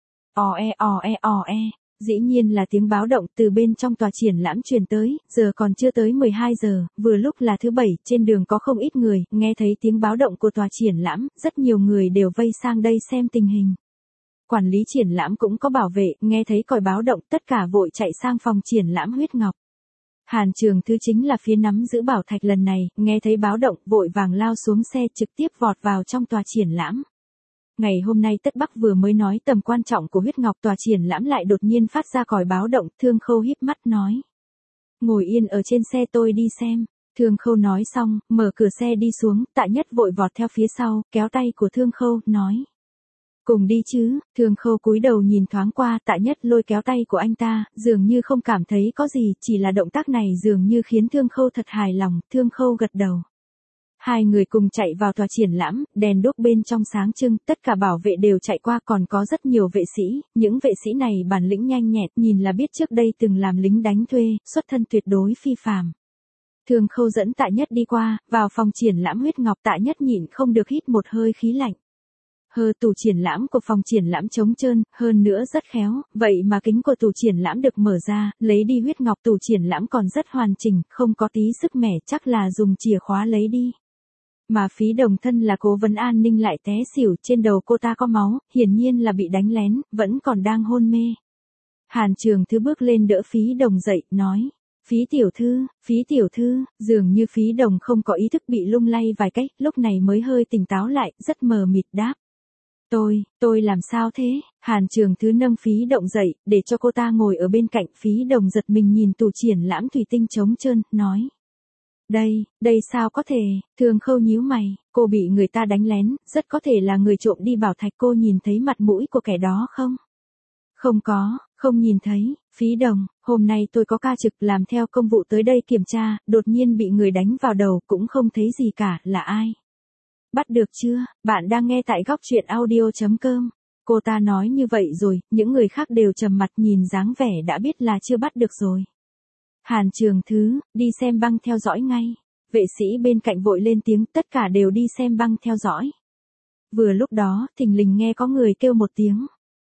Ò e ò e ò e. Dĩ nhiên là tiếng báo động từ bên trong tòa triển lãm truyền tới, giờ còn chưa tới mười hai giờ, vừa lúc là thứ bảy, trên đường có không ít người, nghe thấy tiếng báo động của tòa triển lãm, rất nhiều người đều vây sang đây xem tình hình. Quản lý triển lãm cũng có bảo vệ, nghe thấy còi báo động, tất cả vội chạy sang phòng triển lãm Huyết Ngọc. Hàn Trường Thứ chính là phía nắm giữ bảo thạch lần này, nghe thấy báo động, vội vàng lao xuống xe trực tiếp vọt vào trong tòa triển lãm. Ngày hôm nay Tất Bắc vừa mới nói tầm quan trọng của Huyết Ngọc, tòa triển lãm lại đột nhiên phát ra còi báo động, Thương Khâu híp mắt nói. Ngồi yên ở trên xe tôi đi xem. Thương Khâu nói xong, mở cửa xe đi xuống, Tạ Nhất vội vọt theo phía sau, kéo tay của Thương Khâu, nói. Cùng đi chứ. Thương Khâu cúi đầu nhìn thoáng qua, Tạ Nhất lôi kéo tay của anh ta, dường như không cảm thấy có gì, chỉ là động tác này dường như khiến Thương Khâu thật hài lòng, Thương Khâu gật đầu. Hai người cùng chạy vào tòa triển lãm, đèn đuốc bên trong sáng trưng, tất cả bảo vệ đều chạy qua, còn có rất nhiều vệ sĩ, những vệ sĩ này bản lĩnh nhanh nhẹn, nhìn là biết trước đây từng làm lính đánh thuê, xuất thân tuyệt đối phi phàm. Thương Khâu dẫn Tạ Nhất đi qua, vào phòng triển lãm Huyết Ngọc, Tạ Nhất nhịn không được hít một hơi khí lạnh. Hơ tủ triển lãm của phòng triển lãm trống trơn, hơn nữa rất khéo, vậy mà kính của tủ triển lãm được mở ra, lấy đi huyết ngọc, tủ triển lãm còn rất hoàn chỉnh, không có tí sức mẻ, chắc là dùng chìa khóa lấy đi. Mà Phí Đồng thân là cố vấn an ninh lại té xỉu, trên đầu cô ta có máu, hiển nhiên là bị đánh lén, vẫn còn đang hôn mê. Hàn Trường Thứ bước lên đỡ Phí Đồng dậy, nói. Phí tiểu thư, Phí tiểu thư, dường như Phí Đồng không có ý thức, bị lung lay vài cách, lúc này mới hơi tỉnh táo lại, rất mờ mịt đáp. Tôi, tôi làm sao thế? Hàn Trường Thứ nâng Phí Đồng dậy, để cho cô ta ngồi ở bên cạnh. Phí Đồng giật mình nhìn tủ triển lãm thủy tinh trống trơn, nói. Đây, đây sao có thể, Thường Khâu nhíu mày, cô bị người ta đánh lén, rất có thể là người trộm đi bảo thạch, cô nhìn thấy mặt mũi của kẻ đó không? Không có, không nhìn thấy. Phí Đồng, hôm nay tôi có ca trực làm theo công vụ tới đây kiểm tra, đột nhiên bị người đánh vào đầu, cũng không thấy gì cả, là ai? Bắt được chưa? Bạn đang nghe tại góc truyện audio.com. Cô ta nói như vậy rồi, những người khác đều trầm mặt, nhìn dáng vẻ đã biết là chưa bắt được rồi. Hàn Trường Thứ, đi xem băng theo dõi ngay. Vệ sĩ bên cạnh vội lên tiếng, tất cả đều đi xem băng theo dõi. Vừa lúc đó, thình lình nghe có người kêu một tiếng.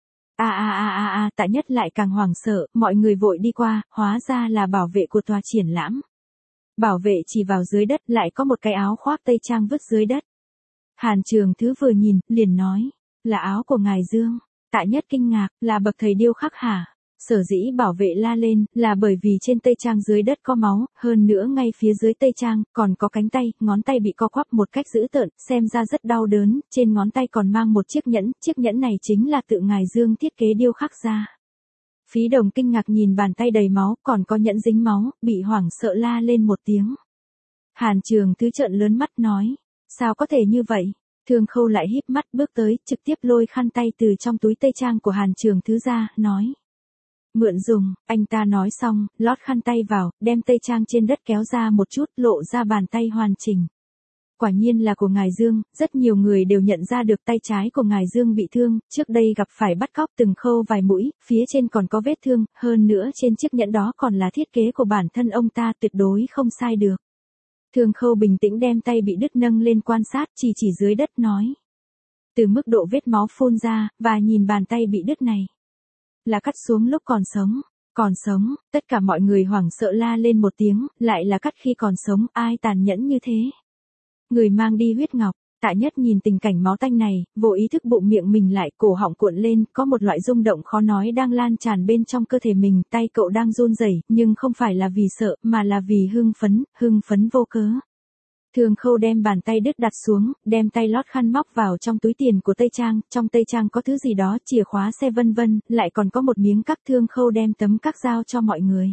A a a a a, Tạ Nhất lại càng hoảng sợ, mọi người vội đi qua, hóa ra là bảo vệ của tòa triển lãm. Bảo vệ chỉ vào dưới đất, lại có một cái áo khoác tây trang vứt dưới đất. Hàn Trường Thứ vừa nhìn, liền nói, là áo của ngài Dương. Tạ Nhất kinh ngạc, là bậc thầy điêu khắc hả? Sở dĩ bảo vệ la lên, là bởi vì trên tây trang dưới đất có máu, hơn nữa ngay phía dưới tây trang, còn có cánh tay, ngón tay bị co quắp một cách dữ tợn, xem ra rất đau đớn, trên ngón tay còn mang một chiếc nhẫn, chiếc nhẫn này chính là tự ngài Dương thiết kế điêu khắc ra. Phí Đồng kinh ngạc nhìn bàn tay đầy máu, còn có nhẫn dính máu, bị hoảng sợ la lên một tiếng. Hàn Trường Thứ trợn lớn mắt nói, sao có thể như vậy? Thường Khâu lại híp mắt bước tới, trực tiếp lôi khăn tay từ trong túi tây trang của Hàn Trường Thứ ra, nói. Mượn dùng, anh ta nói xong, lót khăn tay vào, đem tây trang trên đất kéo ra một chút, lộ ra bàn tay hoàn chỉnh. Quả nhiên là của ngài Dương, rất nhiều người đều nhận ra được tay trái của ngài Dương bị thương, trước đây gặp phải bắt cóc từng khâu vài mũi, phía trên còn có vết thương, hơn nữa trên chiếc nhẫn đó còn là thiết kế của bản thân ông ta, tuyệt đối không sai được. Thường Khâu bình tĩnh đem tay bị đứt nâng lên quan sát, chỉ chỉ dưới đất nói. Từ mức độ vết máu phun ra, và nhìn bàn tay bị đứt này. Là cắt xuống lúc còn sống, còn sống, tất cả mọi người hoảng sợ la lên một tiếng, lại là cắt khi còn sống, ai tàn nhẫn như thế. Người mang đi huyết ngọc, Tạ Nhất nhìn tình cảnh máu tanh này, vô ý thức bụng miệng mình lại, cổ họng cuộn lên, có một loại rung động khó nói đang lan tràn bên trong cơ thể mình, tay cậu đang run rẩy, nhưng không phải là vì sợ, mà là vì hưng phấn, hưng phấn vô cớ. Thường Khâu đem bàn tay đứt đặt xuống, đem tay lót khăn móc vào trong túi tiền của tây trang, trong tây trang có thứ gì đó, chìa khóa xe vân vân, lại còn có một miếng cắt. Thường Khâu đem tấm cắt giao cho mọi người.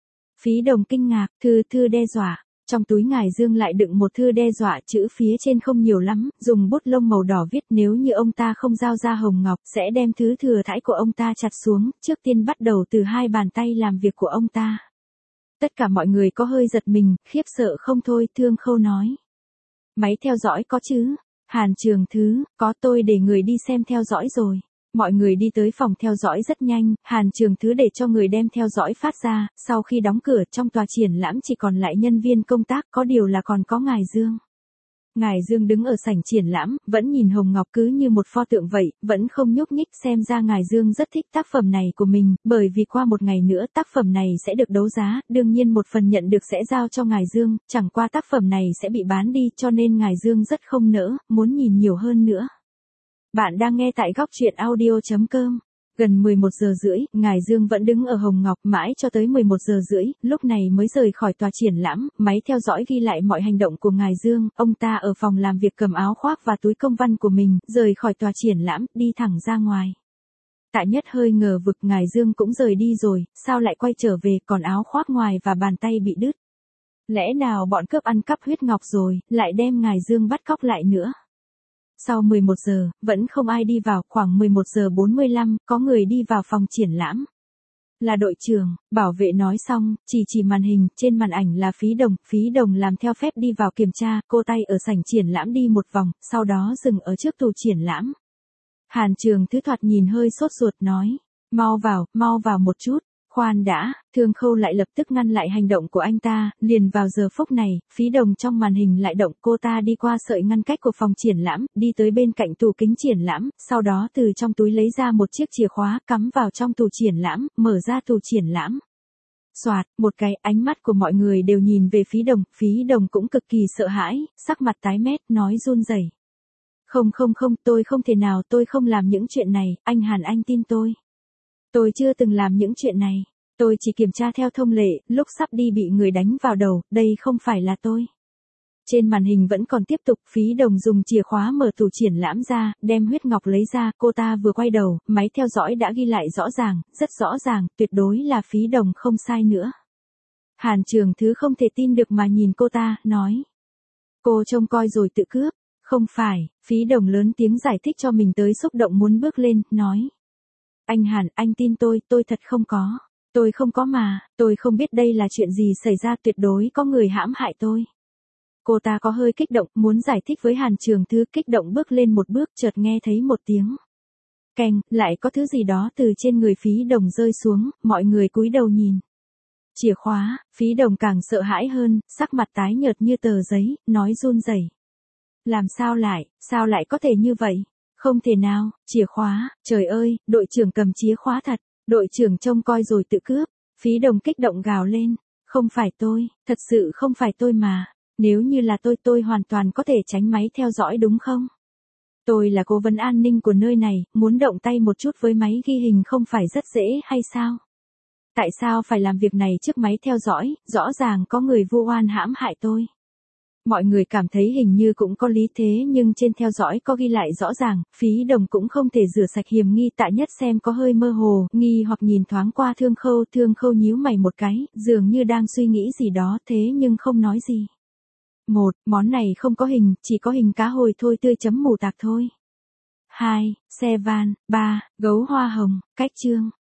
Phí Đồng kinh ngạc, thư thư đe dọa, trong túi ngài Dương lại đựng một thư đe dọa, chữ phía trên không nhiều lắm, dùng bút lông màu đỏ viết, nếu như ông ta không giao ra hồng ngọc, sẽ đem thứ thừa thãi của ông ta chặt xuống, trước tiên bắt đầu từ hai bàn tay làm việc của ông ta. Tất cả mọi người có hơi giật mình, khiếp sợ không thôi. Thường Khâu nói. Máy theo dõi có chứ? Hàn Trường Thứ, có, tôi để người đi xem theo dõi rồi. Mọi người đi tới phòng theo dõi rất nhanh, Hàn Trường Thứ để cho người đem theo dõi phát ra, sau khi đóng cửa trong tòa triển lãm chỉ còn lại nhân viên công tác, có điều là còn có ngài Dương. Ngài Dương đứng ở sảnh triển lãm, vẫn nhìn hồng ngọc cứ như một pho tượng vậy, vẫn không nhúc nhích, xem ra ngài Dương rất thích tác phẩm này của mình, bởi vì qua một ngày nữa tác phẩm này sẽ được đấu giá, đương nhiên một phần nhận được sẽ giao cho ngài Dương, chẳng qua tác phẩm này sẽ bị bán đi, cho nên ngài Dương rất không nỡ, muốn nhìn nhiều hơn nữa. Bạn đang nghe tại góc truyện audio.com. Gần mười một giờ rưỡi, ngài Dương vẫn đứng ở hồng ngọc mãi cho tới mười một giờ rưỡi, lúc này mới rời khỏi tòa triển lãm, máy theo dõi ghi lại mọi hành động của ngài Dương, ông ta ở phòng làm việc cầm áo khoác và túi công văn của mình, rời khỏi tòa triển lãm, đi thẳng ra ngoài. Tạ Nhất hơi ngờ vực, ngài Dương cũng rời đi rồi, sao lại quay trở về, còn áo khoác ngoài và bàn tay bị đứt. Lẽ nào bọn cướp ăn cắp huyết ngọc rồi, lại đem ngài Dương bắt cóc lại nữa. Sau mười một giờ, vẫn không ai đi vào, khoảng mười một giờ bốn mươi lăm, có người đi vào phòng triển lãm. Là đội trưởng, bảo vệ nói xong, chỉ chỉ màn hình, trên màn ảnh là Phí Đồng, Phí Đồng làm theo phép đi vào kiểm tra, cô tay ở sảnh triển lãm đi một vòng, sau đó dừng ở trước tủ triển lãm. Hàn Trường Thứ thoạt nhìn hơi sốt ruột nói, mau vào, mau vào một chút. Khoan đã, Thường Khâu lại lập tức ngăn lại hành động của anh ta, liền vào giờ phút này, Phí Đồng trong màn hình lại động, cô ta đi qua sợi ngăn cách của phòng triển lãm, đi tới bên cạnh tủ kính triển lãm, sau đó từ trong túi lấy ra một chiếc chìa khóa, cắm vào trong tủ triển lãm, mở ra tủ triển lãm. Soạt, một cái, ánh mắt của mọi người đều nhìn về Phí Đồng, Phí Đồng cũng cực kỳ sợ hãi, sắc mặt tái mét, nói run rẩy. Không không không, tôi không thể nào, tôi không làm những chuyện này, anh Hàn anh tin tôi. Tôi chưa từng làm những chuyện này, tôi chỉ kiểm tra theo thông lệ, lúc sắp đi bị người đánh vào đầu, đây không phải là tôi. Trên màn hình vẫn còn tiếp tục, Phí Đồng dùng chìa khóa mở tủ triển lãm ra, đem huyết ngọc lấy ra, cô ta vừa quay đầu, máy theo dõi đã ghi lại rõ ràng, rất rõ ràng, tuyệt đối là Phí Đồng không sai nữa. Hàn Trường Thứ không thể tin được mà nhìn cô ta, nói. Cô trông coi rồi tự cướp. Không phải, Phí Đồng lớn tiếng giải thích cho mình tới xúc động muốn bước lên, nói. Anh Hàn, anh tin tôi, tôi thật không có. Tôi không có mà, tôi không biết đây là chuyện gì xảy ra, tuyệt đối có người hãm hại tôi. Cô ta có hơi kích động, muốn giải thích với Hàn Trường Thứ, kích động bước lên một bước, chợt nghe thấy một tiếng. Keng, lại có thứ gì đó từ trên người Phí Đồng rơi xuống, mọi người cúi đầu nhìn. Chìa khóa, Phí Đồng càng sợ hãi hơn, sắc mặt tái nhợt như tờ giấy, nói run rẩy. Làm sao lại, sao lại có thể như vậy? Không thể nào, chìa khóa, trời ơi, đội trưởng cầm chìa khóa thật, đội trưởng trông coi rồi tự cướp. Phí Đồng kích động gào lên, không phải tôi, thật sự không phải tôi mà, nếu như là tôi tôi hoàn toàn có thể tránh máy theo dõi đúng không? Tôi là cố vấn an ninh của nơi này, muốn động tay một chút với máy ghi hình không phải rất dễ hay sao? Tại sao phải làm việc này trước máy theo dõi, rõ ràng có người vu oan hãm hại tôi. Mọi người cảm thấy hình như cũng có lý thế nhưng trên theo dõi có ghi lại rõ ràng, Phí Đồng cũng không thể rửa sạch hiểm nghi. Tạ Nhất xem có hơi mơ hồ, nghi hoặc nhìn thoáng qua Thương Khâu, Thương Khâu nhíu mày một cái, dường như đang suy nghĩ gì đó thế nhưng không nói gì. Một, món này không có hình, chỉ có hình cá hồi thôi tươi chấm mù tạc thôi. Hai, xe van. Ba, gấu hoa hồng, cách chương.